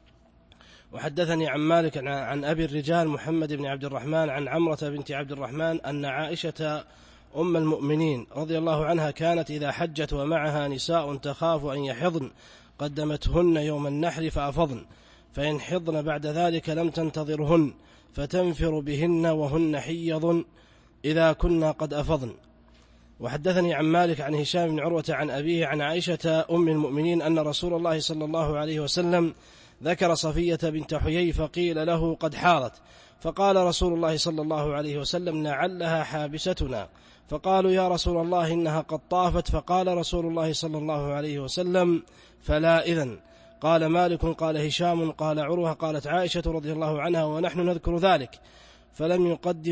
وحدثني عن مالك عن أبي الرجال محمد بن عبد الرحمن عن عمرة بنت عبد الرحمن أن عائشة أم المؤمنين رضي الله عنها كانت إذا حجت ومعها نساء تخاف أن يحضن قدمتهن يوم النحر فأفضن، فإن حضن بعد ذلك لم تنتظرهن فتنفر بهن وهن حيض إذا كنا قد أفضن. وحدثني عن مالك عن هشام بن عروة عن أبيه عن عائشة أم المؤمنين أن رسول الله صلى الله عليه وسلم ذكر صفية بنت حيي فقيل له: قد حاضت. فقال رسول الله صلى الله عليه وسلم: لعلها حابستنا. فقالوا: يا رسول الله، إنها قد طافت. فقال رسول الله صلى الله عليه وسلم: فلا إذن. قال مالك: قال هشام قال عروة قالت عائشة رضي الله عنها ونحن نذكر ذلك، فلم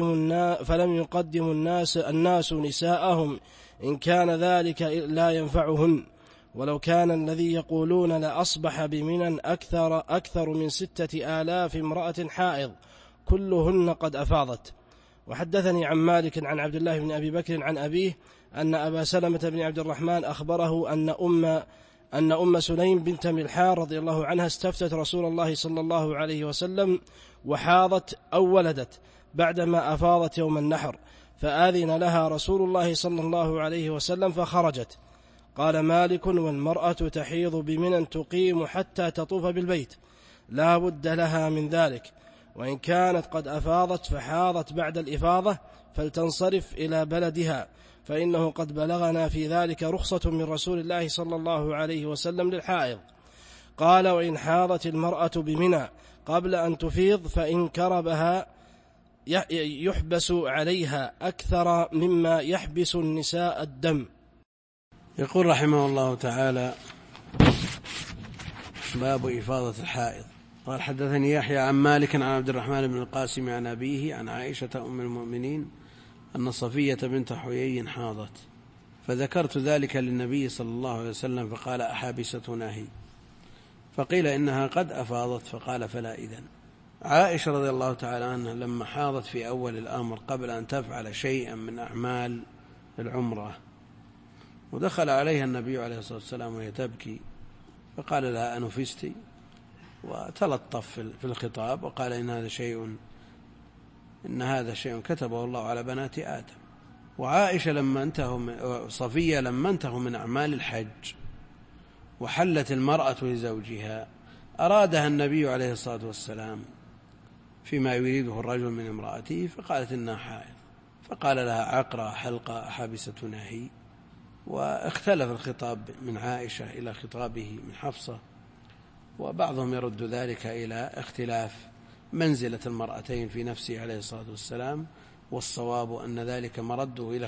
يقدم الناس نساءهم إن كان ذلك لا ينفعهن، ولو كان الذي يقولون لأصبح بمنى أكثر من 6000 امرأة حائض كلهن قد أفاضت. وحدثني عن مالك عن عبد الله بن أبي بكر عن أبيه أن أبا سلمة بن عبد الرحمن أخبره أن أم سليم بنت ملحان رضي الله عنها استفتت رسول الله صلى الله عليه وسلم وحاضت أو ولدت بعدما أفاضت يوم النحر، فآذن لها رسول الله صلى الله عليه وسلم فخرجت. قال مالك: والمرأة تحيض بمنى تقيم حتى تطوف بالبيت، لا بد لها من ذلك، وإن كانت قد أفاضت فحاضت بعد الإفاضة فلتنصرف إلى بلدها، فإنه قد بلغنا في ذلك رخصة من رسول الله صلى الله عليه وسلم للحائض. قال: وإن حاضت المرأة بمنى قبل أن تفيض فإن كربها يحبس عليها أكثر مما يحبس النساء الدم. يقول رحمه الله تعالى: باب إفاضة الحائض. قال: حدثني يحيى عن مالك عن عبد الرحمن بن القاسم عن أبيه عن عائشة أم المؤمنين أن صفية بنت حيي حاضت، فذكرت ذلك للنبي صلى الله عليه وسلم فقال: أحابستنا هي؟ فقيل إنها قد أفاضت، فقال: فلا إذن. عائشة رضي الله تعالى عنها لما حاضت في أول الأمر قبل أن تفعل شيئا من أعمال العمرة، ودخل عليها النبي عليه الصلاة والسلام وهي تبكي، فقال لها: أنفستي؟ وتلطف في الخطاب وقال: إن هذا شيء كتبه الله على بنات آدم. وعائشة صفية لما انتهوا من أعمال الحج وحلت المرأة لزوجها أرادها النبي عليه الصلاة والسلام فيما يريده الرجل من امرأته، فقالت: إنها حائض، فقال لها: عقرة حلقة أحابستنا هي؟ واختلف الخطاب من عائشة إلى خطابه من حفصة، وبعضهم يرد ذلك إلى اختلاف منزلة المرأتين في نفسه عليه الصلاة والسلام، والصواب أن ذلك مرده إلى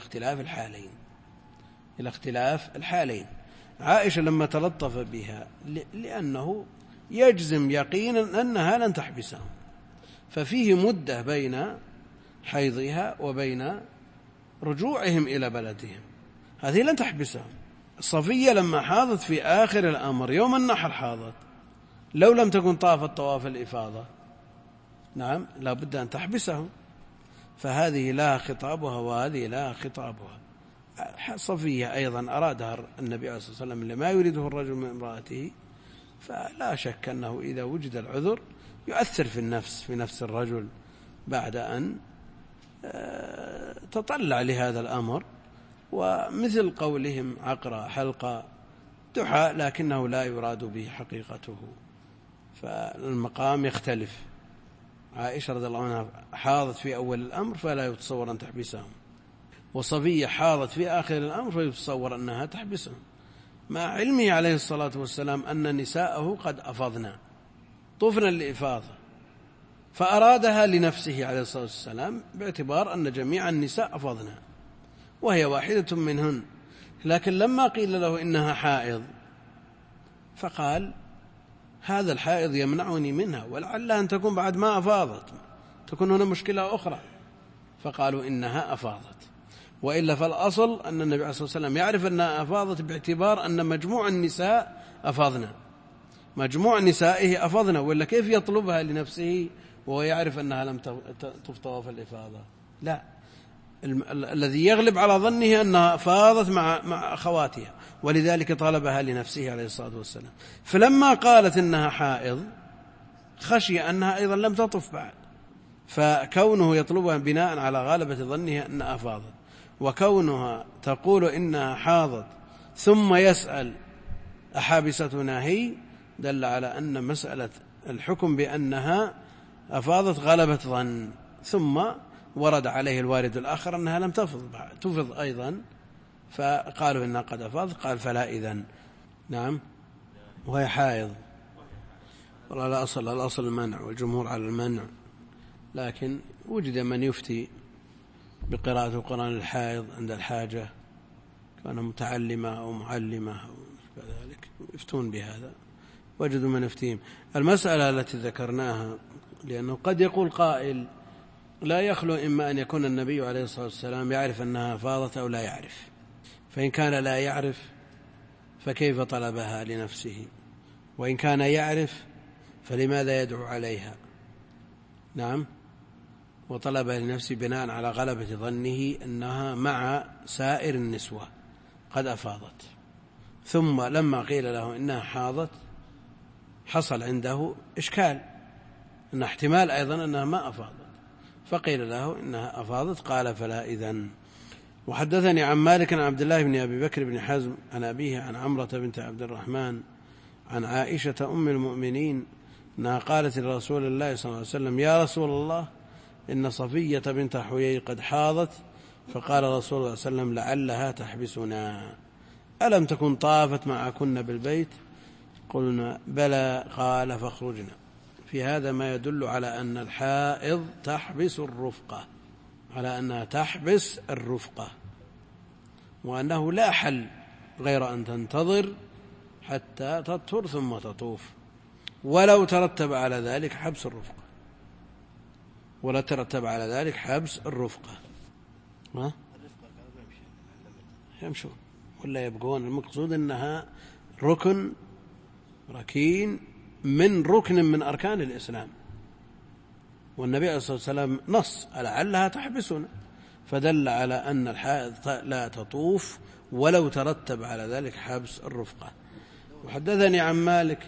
اختلاف الحالين. عائشة لما تلطف بها لأنه يجزم يقينا أنها لن تحبسهم، ففيه مدة بين حيضها وبين رجوعهم إلى بلدهم، هذه لن تحبسهم. صفية لما حاضت في آخر الأمر يوم النحر حاضت، لو لم تكن طافت طواف الإفاضة نعم لا بد أن تحبسهم، فهذه لها خطابها وهذه لها خطابها. صفية أيضا أرادها النبي عليه الصلاة والسلام لما يريده الرجل من امرأته، فلا شك أنه إذا وجد العذر يؤثر في نفس الرجل بعد أن تطلع لهذا الأمر. ومثل قولهم عقرة حلقة دحى لكنه لا يراد به حقيقته، فالمقام يختلف. عائشة رضي الله عنها حاضت في أول الأمر فلا يتصور أن تحبسهم، وصفية حاضت في آخر الأمر فيتصور أنها تحبسهم، مع علمه عليه الصلاة والسلام أن نساءه قد أفضنا طفنا لإفاضة، فأرادها لنفسه عليه الصلاة والسلام باعتبار أن جميع النساء أفضنا وهي واحدة منهن. لكن لما قيل له إنها حائض فقال: هذا الحائض يمنعني منها، ولعل أن تكون بعد ما أفاضت، تكون هنا مشكلة أخرى، فقالوا إنها أفاضت. وإلا فالأصل أن النبي عليه الصلاة والسلام يعرف أنها أفاضت باعتبار أن مجموع النساء أفاضنا، مجموع نسائه أفاضنا، وإلا كيف يطلبها لنفسه وهو يعرف أنها لم تفطر في الإفاضة؟ لا، الذي يغلب على ظنه أنها فاضت مع أخواتها، ولذلك طلبها لنفسه عليه الصلاة والسلام. فلما قالت إنها حائض خشي أنها أيضا لم تطف بعد، فكونه يطلبها بناء على غالبة ظنه أنها فاضت، وكونها تقول إنها حاضت ثم يسأل أحابستنا هي، دل على أن مسألة الحكم بأنها أفاضت غلبة ظن. ثم ورد عليه الوارد الآخر أنها لم تفض أيضا، فقالوا إنها قد أفاضت، قال فلا إذن. نعم، وهي حائض. والله الأصل المنع، والجمهور على المنع، لكن وجد من يفتي بقراءة القرآن الحائض عند الحاجة، كان متعلمة أو معلمة أو كذلك يفتون بهذا، وجدوا من يفتيهم. المسألة التي ذكرناها، لأنه قد يقول قائل لا يخلو إما أن يكون النبي عليه الصلاة والسلام يعرف أنها فاضت أو لا يعرف، فإن كان لا يعرف فكيف طلبها لنفسه؟ وإن كان يعرف فلماذا يدعو عليها؟ نعم، وطلبها لنفسه بناء على غلبة ظنه أنها مع سائر النسوة قد أفاضت، ثم لما قيل له إنها حاضت حصل عنده إشكال، أن احتمال أيضا أنها ما أفاضت، فقيل له إنها أفاضت، قال فلا إذن. وحدثني عن مالك عن عبد الله بن أبي بكر بن حزم عن أبيه عن عمرة بنت عبد الرحمن عن عائشة أم المؤمنين أنها قالت لرسول الله صلى الله عليه وسلم: يا رسول الله، إن صفية بنت حيي قد حاضت. فقال رسول الله صلى الله عليه وسلم: لعلها تحبسنا، ألم تكن طافت معكن بالبيت؟ قلنا: بلى. قال: فاخرجنا. في هذا ما يدل على أن الحائض تحبس الرفقة، على أنها تحبس الرفقة، وأنه لا حل غير أن تنتظر حتى تطهر ثم تطوف، ولو ترتب على ذلك حبس الرفقة، ولا ترتب على ذلك حبس الرفقة. ما يمشون ولا يبقون. المقصود أنها ركين من ركن من أركان الإسلام، والنبي عليه الصلاة والسلام نص لعلها تحبسنا، فدل على أن الحائض لا تطوف ولو ترتب على ذلك حبس الرفقة. وحدثني عن مالك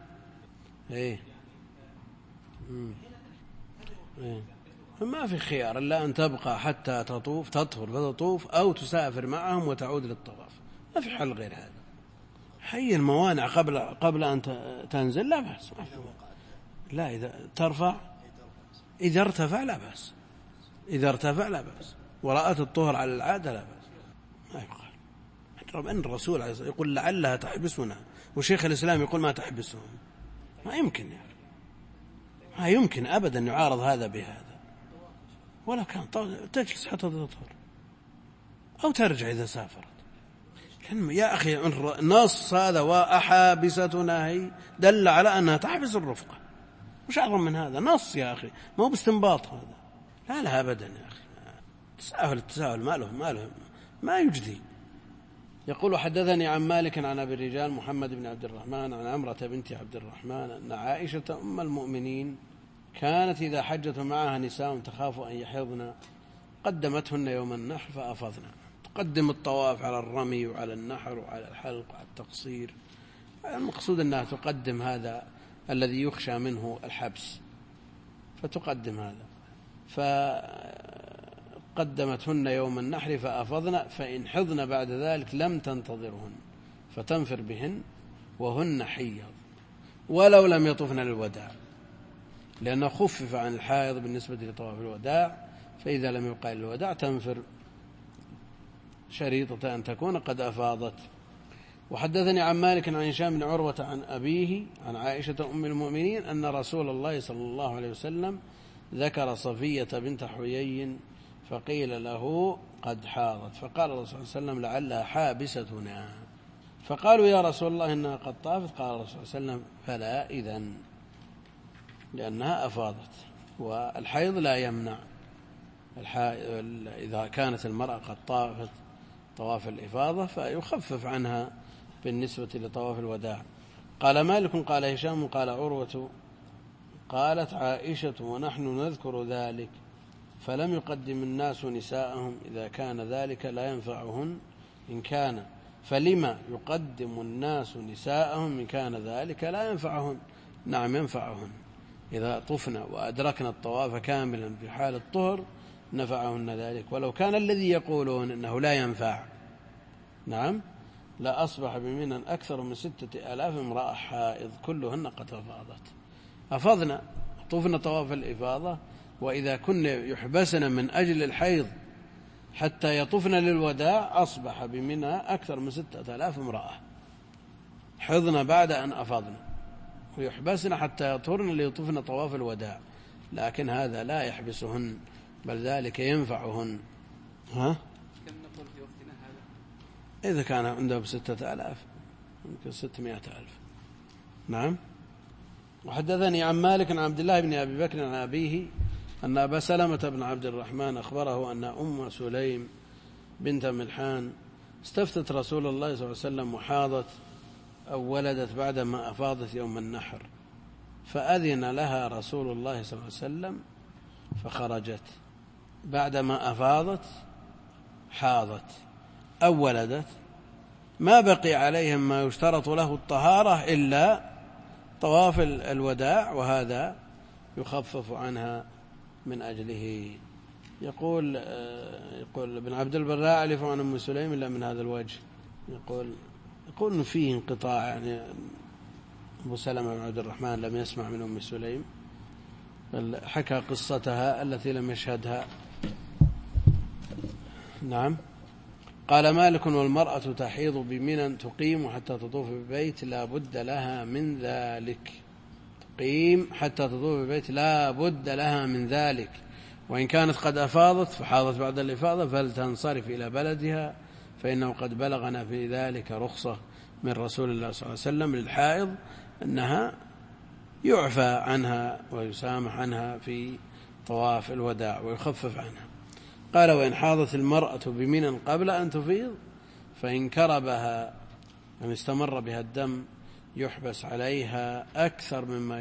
ما في خيار إلا أن تبقى حتى تطهر فتطوف، أو تسافر معهم وتعود للطواف، ما في حل غير هذا. حي الموانع قبل أن تنزل لا بأس، لا إذا ترفع، إذا ارتفع لا بأس، إذا ارتفع لا بأس، ورأت الطهر على العادة لا بأس، ما يقال. أن الرسول يقول لعلها تحبسنا، وشيخ الإسلام يقول ما تحبسهم، ما يمكن يعني، ما يمكن أبدا يعارض هذا بهذا. ولا كان تجلس حتى تطهر أو ترجع إذا سافرت. يا أخي النص هذا وأحابستنا هي دل على أنها تحبس الرفقة، مش أعظم من هذا نص يا أخي، ما هو باستنباط هذا، لا أبدا يا أخي. التساهل ما يجدي. يقول: حدثني عن مالك عن أبي الرجال محمد بن عبد الرحمن عن عمرة بنت عبد الرحمن أن عائشة أم المؤمنين كانت إذا حجت معها نساء تخاف أن يحضن قدمتهن يوم النحر فأفضن. تقدم الطواف على الرمي وعلى النحر وعلى الحلق وعلى التقصير، المقصود أنها تقدم هذا الذي يخشى منه الحبس، فتقدم هذا. فقدمتهن يوم النحر فأفضن، فإن حضن بعد ذلك لم تنتظرهن فتنفر بهن وهن حيض ولو لم يطفن للوداع، لأنه خفف عن الحائض بالنسبة لطواف الوداع، فإذا لم يبقى للوداع تنفر شريطة أن تكون قد أفاضت. وحدثني عن مالك عن هشام بن عروة عن أبيه عن عائشة أم المؤمنين أن رسول الله صلى الله عليه وسلم ذكر صفية بنت حيي فقيل له قد حاضت، فقال الرسول صلى الله عليه وسلم: لعلها حابستنا. فقالوا: يا رسول الله إنها قد طافت. قال الرسول صلى الله عليه وسلم: فلا إذن، لأنها أفاضت، والحيض لا يمنع إذا كانت المرأة قد طافت طواف الإفاضة فيخفف عنها بالنسبة لطواف الوداع. قال مالك قال هشام قال عروة قالت عائشة ونحن نذكر ذلك فلم يقدم الناس نساءهم إذا كان ذلك لا ينفعهن إن كان، فلما يقدم الناس نساءهم إن كان ذلك لا ينفعهن؟ نعم ينفعهن، إذا طفنا وأدركنا الطواف كاملا في حال الطهر نفعهن ذلك. ولو كان الذي يقولون إنه لا ينفع نعم لا أصبح بمنى أكثر من 6000 امرأة حائض كلهن قد أفضنا طفنا طواف الإفاضة، وإذا كنا يحبسنا من أجل الحيض حتى يطفن للوداع أصبح بمنى أكثر من 6000 امرأة حضنا بعد أن أفضنا، ويحبسنا حتى يطهرن ليطفن طواف الوداع، لكن هذا لا يحبسهن بل ذلك ينفعهن. ها؟ كم نقول في وقتنا هذا؟ إذا كان عندهم 6000 يمكن 600,000. نعم. وحدثني عن مالك عن عبد الله بن أبي بكر عن أبيه أن أبا سلمة بن عبد الرحمن أخبره أن أم سليم بنت ملحان استفتت رسول الله صلى الله عليه وسلم وحاضت أو ولدت بعدما أفاضت يوم النحر، فأذن لها رسول الله صلى الله عليه وسلم فخرجت بعدما أفاضت حاضت أو ولدت، ما بقي عليهم ما يشترط له الطهارة إلا طواف الوداع، وهذا يخفف عنها من أجله. يقول ابن عبد البر لا أعرف عن أم سليم إلا من هذا الوجه، يقول إنه فيه انقطاع، يعني أبو سلمة بن عبد الرحمن لم يسمع من أم سليم بل حكى قصتها التي لم يشهدها. نعم. قال مالك والمرأة تحيض بمنى تقيم حتى تطوف بالبيت لا بد لها من ذلك، تقيم حتى تطوف بالبيت لا بد لها من ذلك، وإن كانت قد أفاضت فحاضت بعد الإفاضة فلتنصرف إلى بلدها، فإنه قد بلغنا في ذلك رخصة من رسول الله صلى الله عليه وسلم للحائض أنها يعفى عنها ويسامح عنها في طواف الوداع ويخفف عنها. قال وإن حاضت المرأة بمنى قبل أن تفيض فإن كربها أن استمر بها الدم يحبس عليها أكثر مما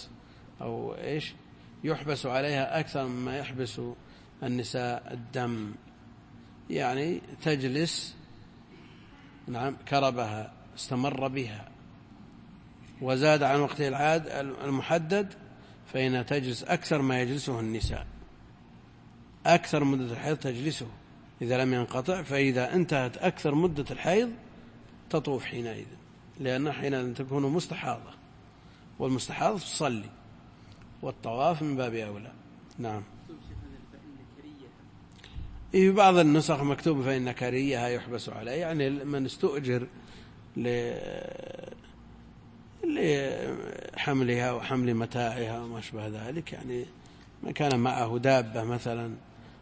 يحبس عليها أكثر مما يحبس النساء الدم، يعني تجلس نعم كربها استمر بها وزاد عن وقته العاد المحدد فإنها تجلس أكثر ما يجلسه النساء، أكثر مدة الحيض تجلسه إذا لم ينقطع، فإذا انتهت أكثر مدة الحيض تطوف حينئذ، لأن حينئذ تكون مستحاضة، والمستحاضة تصلي، والطواف من باب أولى. نعم. في بعض النسخ مكتوب فإن كريها يحبس عليه، يعني من استؤجر لحملها وحمل متاعها وما شابه ذلك، يعني ما كان معه دابة مثلا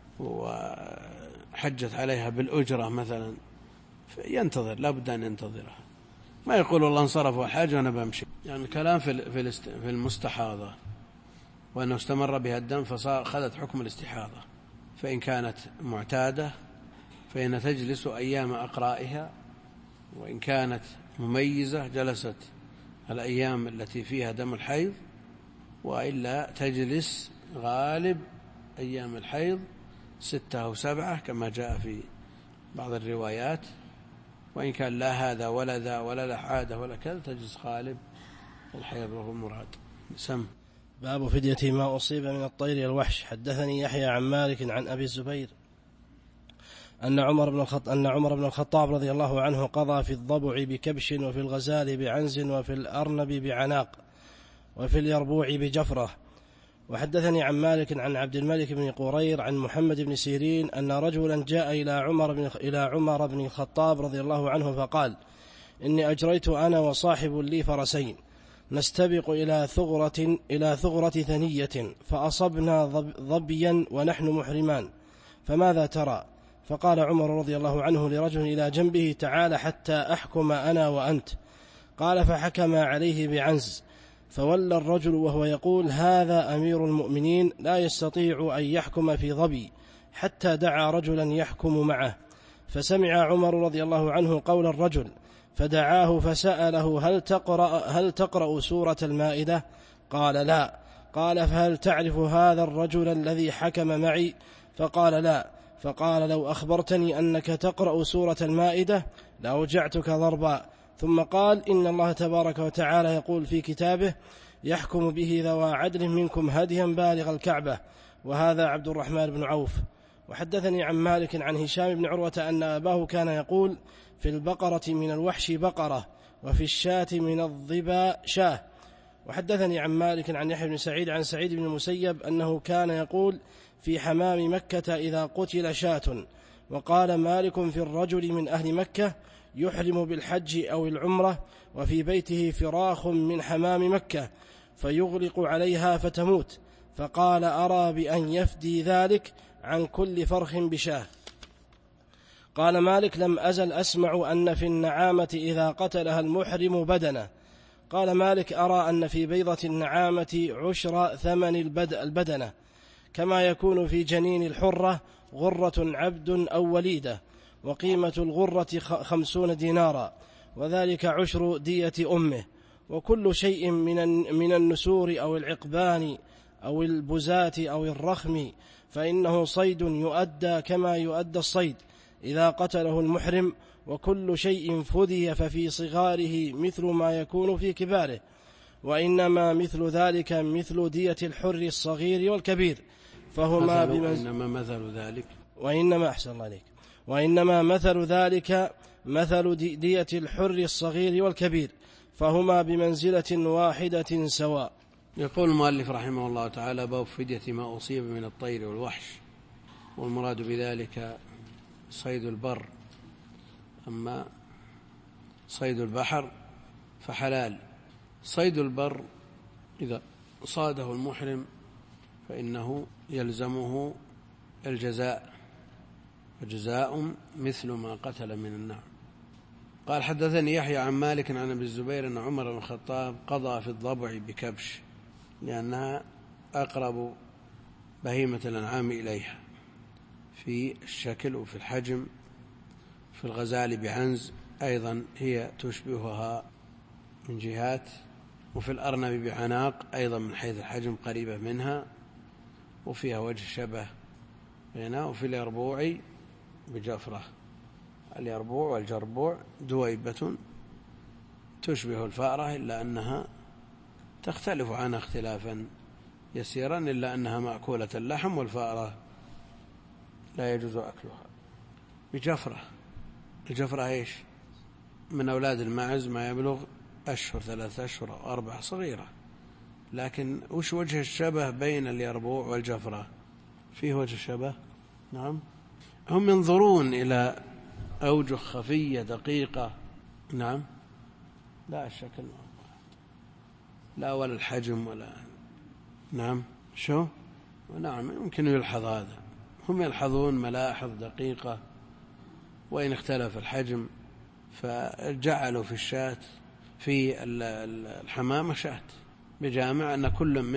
وحجت عليها بالأجرة مثلا ينتظر، لا بد أن ينتظرها، ما يقول والله انصرف والحاج وأنا بمشي. يعني الكلام في المستحاضة وأنه استمر بها الدم فأخذت حكم الاستحاضة، فإن كانت معتادة فإن تجلس أيام أقرائها، وإن كانت مميزة جلست الأيام التي فيها دم الحيض، وإلا تجلس غالب أيام الحيض 6 أو 7 كما جاء في بعض الروايات، وإن كان لا هذا ولا ذا ولا لا عادة ولا كذا تجلس غالب الحيض وهو المراد. سم. باب فدية ما أصيب من الطير والوحش. حدثني يحيى عن مالك عن أبي الزبير أن عمر بن الخطاب رضي الله عنه قضى في الضبع بكبش، وفي الغزال بعنز، وفي الأرنب بعناق، وفي اليربوع بجفرة. وحدثني عن مالك عن عبد الملك بن قرير عن محمد بن سيرين أن رجلا جاء إلى عمر بن الخطاب رضي الله عنه فقال إني أجريت أنا وصاحب لي فرسين نستبق إلى ثغرة ثنية فأصبنا ظبيا ونحن محرمان، فماذا ترى؟ فقال عمر رضي الله عنه لرجل إلى جنبه تعال حتى أحكم أنا وأنت. قال فحكم عليه بعنز، فولى الرجل وهو يقول هذا أمير المؤمنين لا يستطيع أن يحكم في ظبي حتى دعا رجلا يحكم معه، فسمع عمر رضي الله عنه قول الرجل، فدعاه فسأله: هل تقرأ سورة المائدة؟ قال: لا. قال: فهل تعرف هذا الرجل الذي حكم معي؟ فقال: لا. فقال: لو أخبرتني أنك تقرأ سورة المائدة لأوجعتك ضربا. ثم قال: إن الله تبارك وتعالى يقول في كتابه: يحكم به ذوى عدل منكم هديا بالغ الكعبة. وهذا عبد الرحمن بن عوف. وحدثني عن مالك عن هشام بن عروة أن أباه كان يقول: في البقرة من الوحش بقرة، وفي الشاة من الظبا شاه. وحدثني عن مالك عن يحيى بن سعيد عن سعيد بن المسيب أنه كان يقول: في حمام مكة إذا قتل شاة. وقال مالك: في الرجل من أهل مكة يحرم بالحج أو العمرة وفي بيته فراخ من حمام مكة فيغلق عليها فتموت. فقال: أرى بأن يفدي ذلك عن كل فرخ بشاه. قال مالك: لم أزل أسمع أن في النعامة إذا قتلها المحرم بدنة. قال مالك: أرى أن في بيضة النعامة عشر ثمن البدنة، كما يكون في جنين الحرة غرة عبد أو وليدة، وقيمة الغرة 50 دينارا، وذلك عشر دية أمه. وكل شيء من النسور أو العقبان أو البزات أو الرخم فإنه صيد يؤدى كما يؤدى الصيد إذا قتله المحرم، وكل شيء فدي ففي صغاره مثل ما يكون في كباره، وإنما مثل ذلك مثل دية الحر الصغير والكبير، فهما وإنما مثل ذلك مثل دية الحر الصغير والكبير، فهما بمنزلة واحدة سواء. يقول المؤلف رحمه الله تعالى: باب فدية ما أصيب من الطير والوحش، والمراد بذلك صيد البر، أما صيد البحر فحلال. صيد البر إذا صاده المحرم فإنه يلزمه الجزاء، وجزاء مثل ما قتل من النعم. قال: حدثني يحيى عن مالك عن أبي الزبير أن عمر بن الخطاب قضى في الضبع بكبش، لأنها أقرب بهيمة الأنعام إليها في الشكل وفي الحجم. في الغزال بعنز أيضا هي تشبهها من جهات، وفي الأرنب بعناق أيضا من حيث الحجم قريبة منها وفيها وجه شبه بينها. وفي اليربوع بجفرة، اليربوع والجربوع دويبة تشبه الفأرة، إلا أنها تختلف عنها اختلافا يسيرا، إلا أنها مأكولة اللحم، والفأرة لا يجوز أكلها. بجفرة، الجفرة إيش؟ من أولاد الماعز ما يبلغ أشهر، 3 أشهر أو 4، صغيرة. لكن وش وجه الشبه بين اليربوع والجفرة؟ فيه وجه شبه؟ نعم، هم ينظرون إلى أوجه خفية دقيقة. نعم، لا الشكل لا، ولا الحجم، ولا نعم شو؟ نعم، يمكن يلحظ هذا. هم يلحظون ملاحظ دقيقة، وإن اختلف الحجم فجعلوا في الشاة في الحمامة شاة، بجامع أن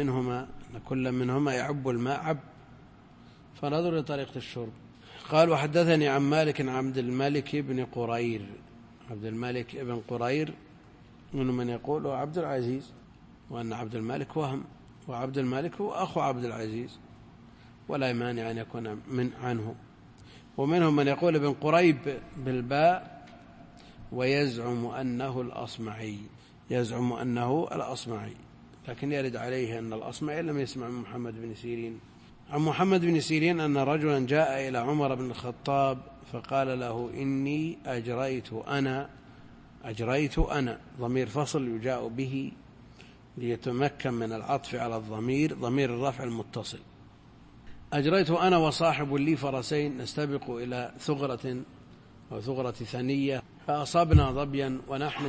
كل منهما يعب الماء عب، فنظر لطريقة الشرب. قال: وحدثني عن مالك عن عبد الملك بن قرير. عبد الملك بن قرير من يقول هو عبد العزيز، وأن عبد الملك وهم، وعبد الملك هو أخو عبد العزيز، ولا يمانع أن يكون عنه. ومنهم من يقول ابن قريب بالباء ويزعم أنه الأصمعي، لكن يرد عليه أن الأصمعي لم يسمع من محمد بن سيرين. عن محمد بن سيرين أن رجلا جاء إلى عمر بن الخطاب فقال له: إني أجريت أنا ضمير فصل يجاء به ليتمكن من العطف على الضمير، ضمير الرفع المتصل. أجريت أنا وصاحب لي فرسين نستبق إلى ثغرة أو ثغرة ثنية، فأصابنا ظبيا ونحن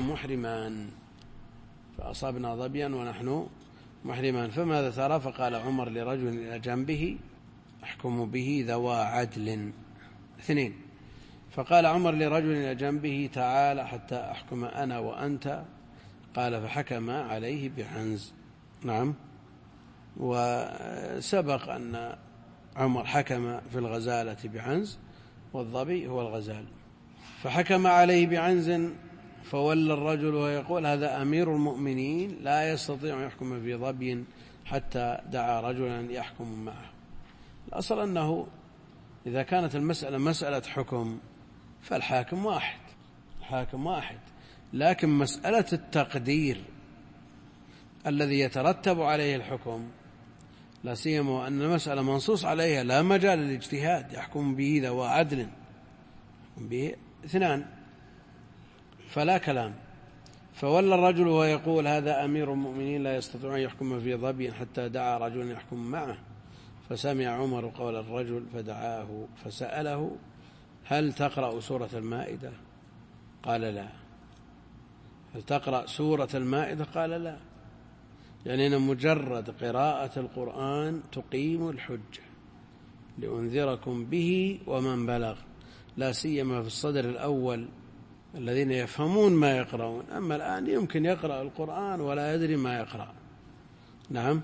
محرمان، فماذا ترى؟ فقال عمر لرجل إلى جنبه: أحكم به ذوى عدل. 2. فقال عمر لرجل إلى جنبه: تعال حتى أحكم أنا وأنت. قال: فحكم عليه بعنز. نعم. وسبق أن عمر حكم في الغزالة بعنز، والظبي هو الغزال، فحكم عليه بعنز، فولى الرجل ويقول هذا أمير المؤمنين لا يستطيع أن يحكم في ظبي حتى دعا رجلا يحكم معه. الأصل أنه إذا كانت المسألة مسألة حكم فالحاكم واحد، الحاكم واحد، لكن مسألة التقدير الذي يترتب عليه الحكم، لا سيما أن المسألة منصوص عليها لا مجال للاجتهاد، يحكم به ذوى عدل به اثنان فلا كلام. فولى الرجل ويقول هذا أمير المؤمنين لا يستطيع أن يحكم في ظبي حتى دعا رجلا يحكم معه، فسمع عمر قول الرجل فدعاه فسأله هل تقرأ سورة المائدة؟ قال لا. هل تقرأ سورة المائدة؟ قال لا. يعني أن مجرد قراءة القرآن تقيم الحجة، لأنذركم به ومن بلغ، لا سيما في الصدر الأول الذين يفهمون ما يقرؤون. أما الآن يمكن يقرأ القرآن ولا يدري ما يقرأ. نعم.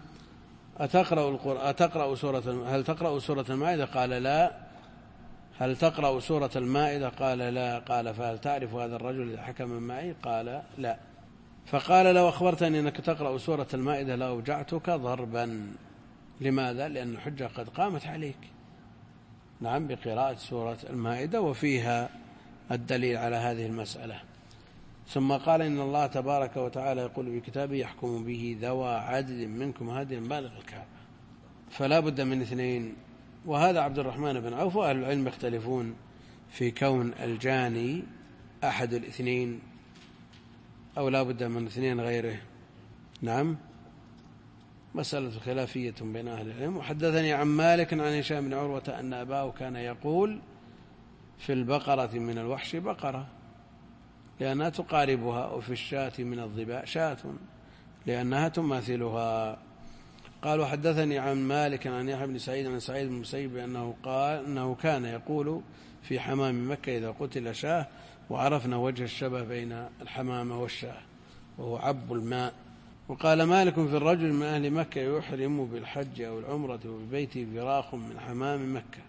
أتقرأ سورة هل تقرأ سورة المائدة؟ قال لا. هل تقرأ سورة المائدة؟ قال لا. قال فهل تعرف هذا الرجل إذا حكم معي؟ قال لا. فقال لو أخبرتني أنك تقرأ سورة المائدة لأوجعتك ضربا. لماذا؟ لأن الحجة قد قامت عليك. نعم، بقراءة سورة المائدة، وفيها الدليل على هذه المسألة. ثم قال إن الله تبارك وتعالى يقول في كتابه يحكم به ذوى عدل منكم هديا بالغ الكعبة. فلا بد من اثنين، وهذا عبد الرحمن بن عوف. وأهل العلم يختلفون في كون الجاني أحد الاثنين أو لا بد من اثنين غيره. نعم، مسألة خلافية بين أهل العلم. وحدثني عن مالك عن هشام بن عروة أن أباه كان يقول في البقرة من الوحش بقرة لأنها تقاربها، وفي الشاة من الظباء شاة لأنها تماثلها. قال وحدثني عن مالك عن يحيى بن سعيد عن سعيد بن المسيب أنه قال أنه كان يقول في حمام مكة إذا قتل شاه، وعرفنا وجه الشبه بين الحمامة والشاه وهو عب الماء. وقال مالك في الرجل من أهل مكة يحرم بالحج أو العمرة وببيته فراخ من حمام مكة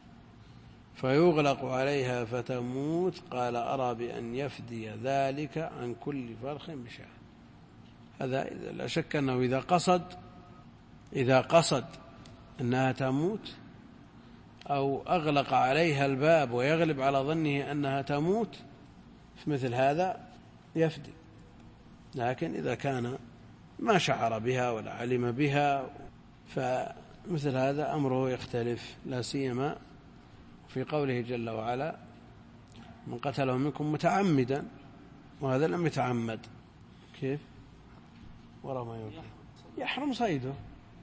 فيغلق عليها فتموت، قال أرى بأن يفدي ذلك عن كل فرخ بشاه. هذا لا شك أنه إذا قصد أنها تموت أو أغلق عليها الباب ويغلب على ظنه أنها تموت، في مثل هذا يفدي. لكن إذا كان ما شعر بها ولا علم بها فمثل هذا أمره يختلف، لا سيما في قوله جل وعلا من قتله منكم متعمدا، وهذا لم يتعمد. كيف؟ وراء ما يوكل يحرم صيده،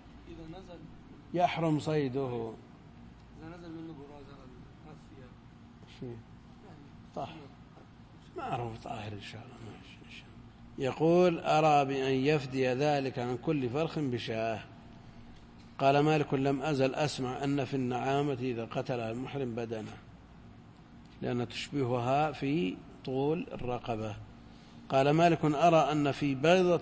يحرم صيده إذا نزل منه برازة الأثية طاهر، معروف طاهر إن شاء الله. يقول أرى بأن يفدي ذلك عن كل فرخ بشاه. قال مالك لم أزل أسمع أن في النعامة إذا قتلها المحرم بدنه، لأن تشبهها في طول الرقبة. قال مالك أرى أن في بيضة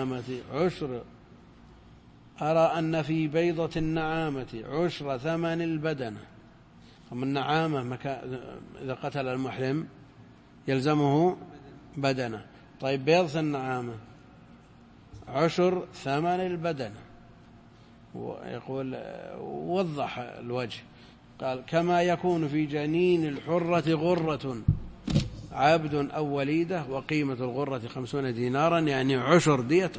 النعامة عشر ثمن البدنة. أما النعامة إذا قتل المحرم يلزمه بدنه. طيب بيضة النعامة عشر ثمن البدنة. ويقول وضح الوجه، قال كما يكون في جنين الحرة غرة عبد أو وليدة وقيمة الغرة 50 دينارا، يعني عشر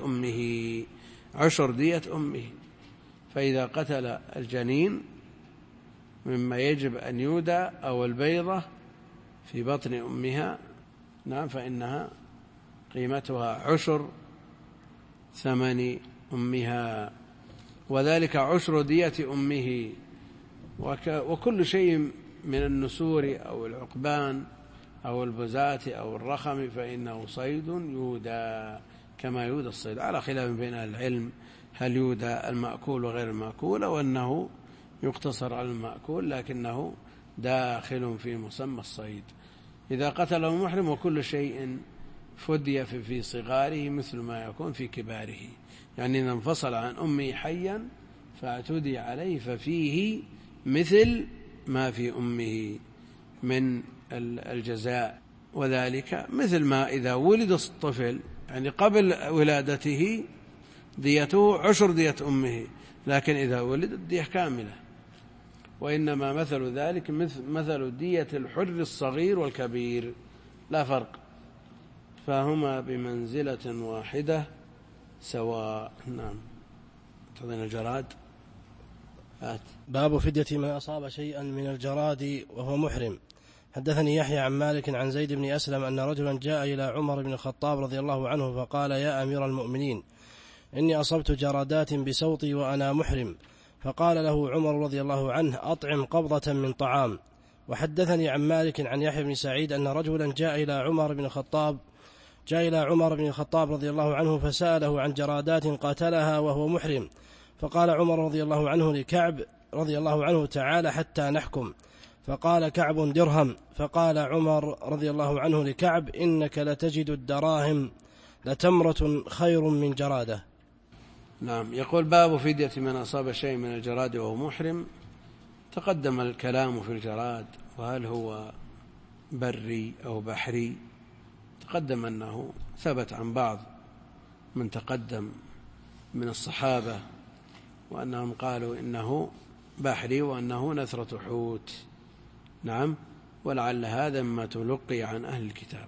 دية أمه. فإذا قتل الجنين مما يجب أن يودى أو البيضة في بطن أمها، نعم، فإنها قيمتها عشر ثمن أمها، وذلك عشر دية أمه. وكل شيء من النسور أو العقبان أو البزات أو الرخم فإنه صيد يودى كما يودى الصيد، على خلاف بين العلم هل يودى المأكول وغير المأكول، أو أنه يقتصر على المأكول لكنه داخل في مسمى الصيد. إذا قتله المحرم وكل شيء فدي في صغاره مثل ما يكون في كباره، يعني إذا انفصل عن أمه حيا فاعتدي عليه ففيه مثل ما في أمه من الجزاء، وذلك مثل ما إذا ولد الطفل يعني قبل ولادته ديته 10 دية أمه، لكن إذا ولد الدية كاملة. وإنما مثل ذلك مثل دية الحر الصغير والكبير، لا فرق، فهما بمنزلة واحدة سواء. نعم. تعطينا الجراد. باب فدية من أصاب شيئا من الجراد وهو محرم. حدثني يحيى عن مالك عن زيد بن أسلم أن رجلا جاء إلى عمر بن الخطاب رضي الله عنه فقال: يا أمير المؤمنين، إني أصبت جرادات بسوطي وأنا محرم. فقال له عمر رضي الله عنه: أطعم قبضة من طعام. وحدثني عن مالك عن يحيى بن سعيد أن رجلا جاء إلى عمر بن الخطاب رضي الله عنه فسأله عن جرادات قاتلها وهو محرم. فقال عمر رضي الله عنه لكعب رضي الله عنه: تعال حتى نحكم. فقال كعب: درهم. فقال عمر رضي الله عنه لكعب: إنك لتجد الدراهم لتمرة خير من جرادة. نعم. يقول: باب فدية من أصاب شيء من الجراد وهو محرم. تقدم الكلام في الجراد، وهل هو بري أو بحري. تقدم أنه ثبت عن بعض من تقدم من الصحابة وأنهم قالوا إنه بحري وأنه نثرة حوت. نعم. ولعل هذا ما تلقي عن أهل الكتاب.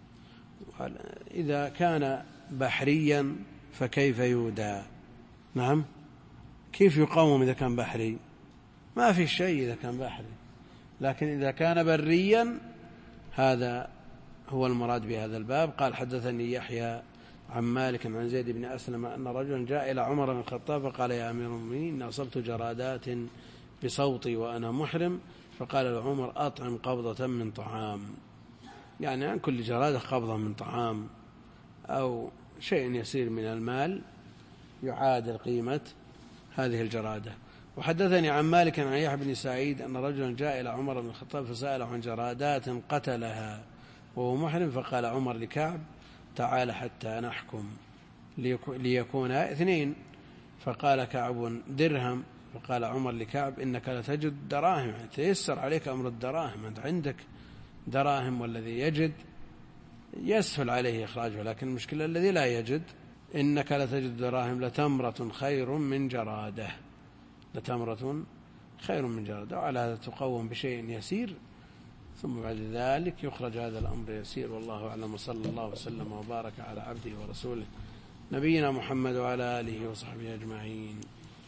إذا كان بحريا فكيف يودى؟ نعم. كيف يقوم إذا كان بحري؟ ما في شيء إذا كان بحري، لكن إذا كان بريا هذا هو المراد بهذا الباب. قال: حدثني يحيى عن مالك عن زيد بن أسلم أن رجلا جاء إلى عمر بن الخطاب فقال: يا أمير المؤمنين، إني أصبت جرادات بصوتي وأنا محرم. فقال له عمر: أطعم قبضة من طعام، يعني عن كل جرادة قبضة من طعام أو شيء يسير من المال يعادل قيمة هذه الجرادة. وحدثني عن مالك عن يحيى بن سعيد أن رجلا جاء إلى عمر بن الخطاب فسأله عن جرادات قتلها وهو محرم. فقال عمر لكعب: تعال حتى نحكم، ليكون 2. فقال كعب: درهم. فقال عمر لكعب: إنك لتجد دراهم، يعني تيسر عليك أمر الدراهم، أنت عندك دراهم، والذي يجد يسهل عليه إخراجه، لكن المشكلة الذي لا يجد. إنك لتجد دراهم لتمرة خير من جرادة، لتمرة خير من جرادة. وعلى هذا تقوم بشيء يسير، ثم بعد ذلك يخرج هذا الأمر يسير. والله أعلم، وصلى الله وسلم وبارك على عبده ورسوله نبينا محمد وعلى آله وصحبه أجمعين.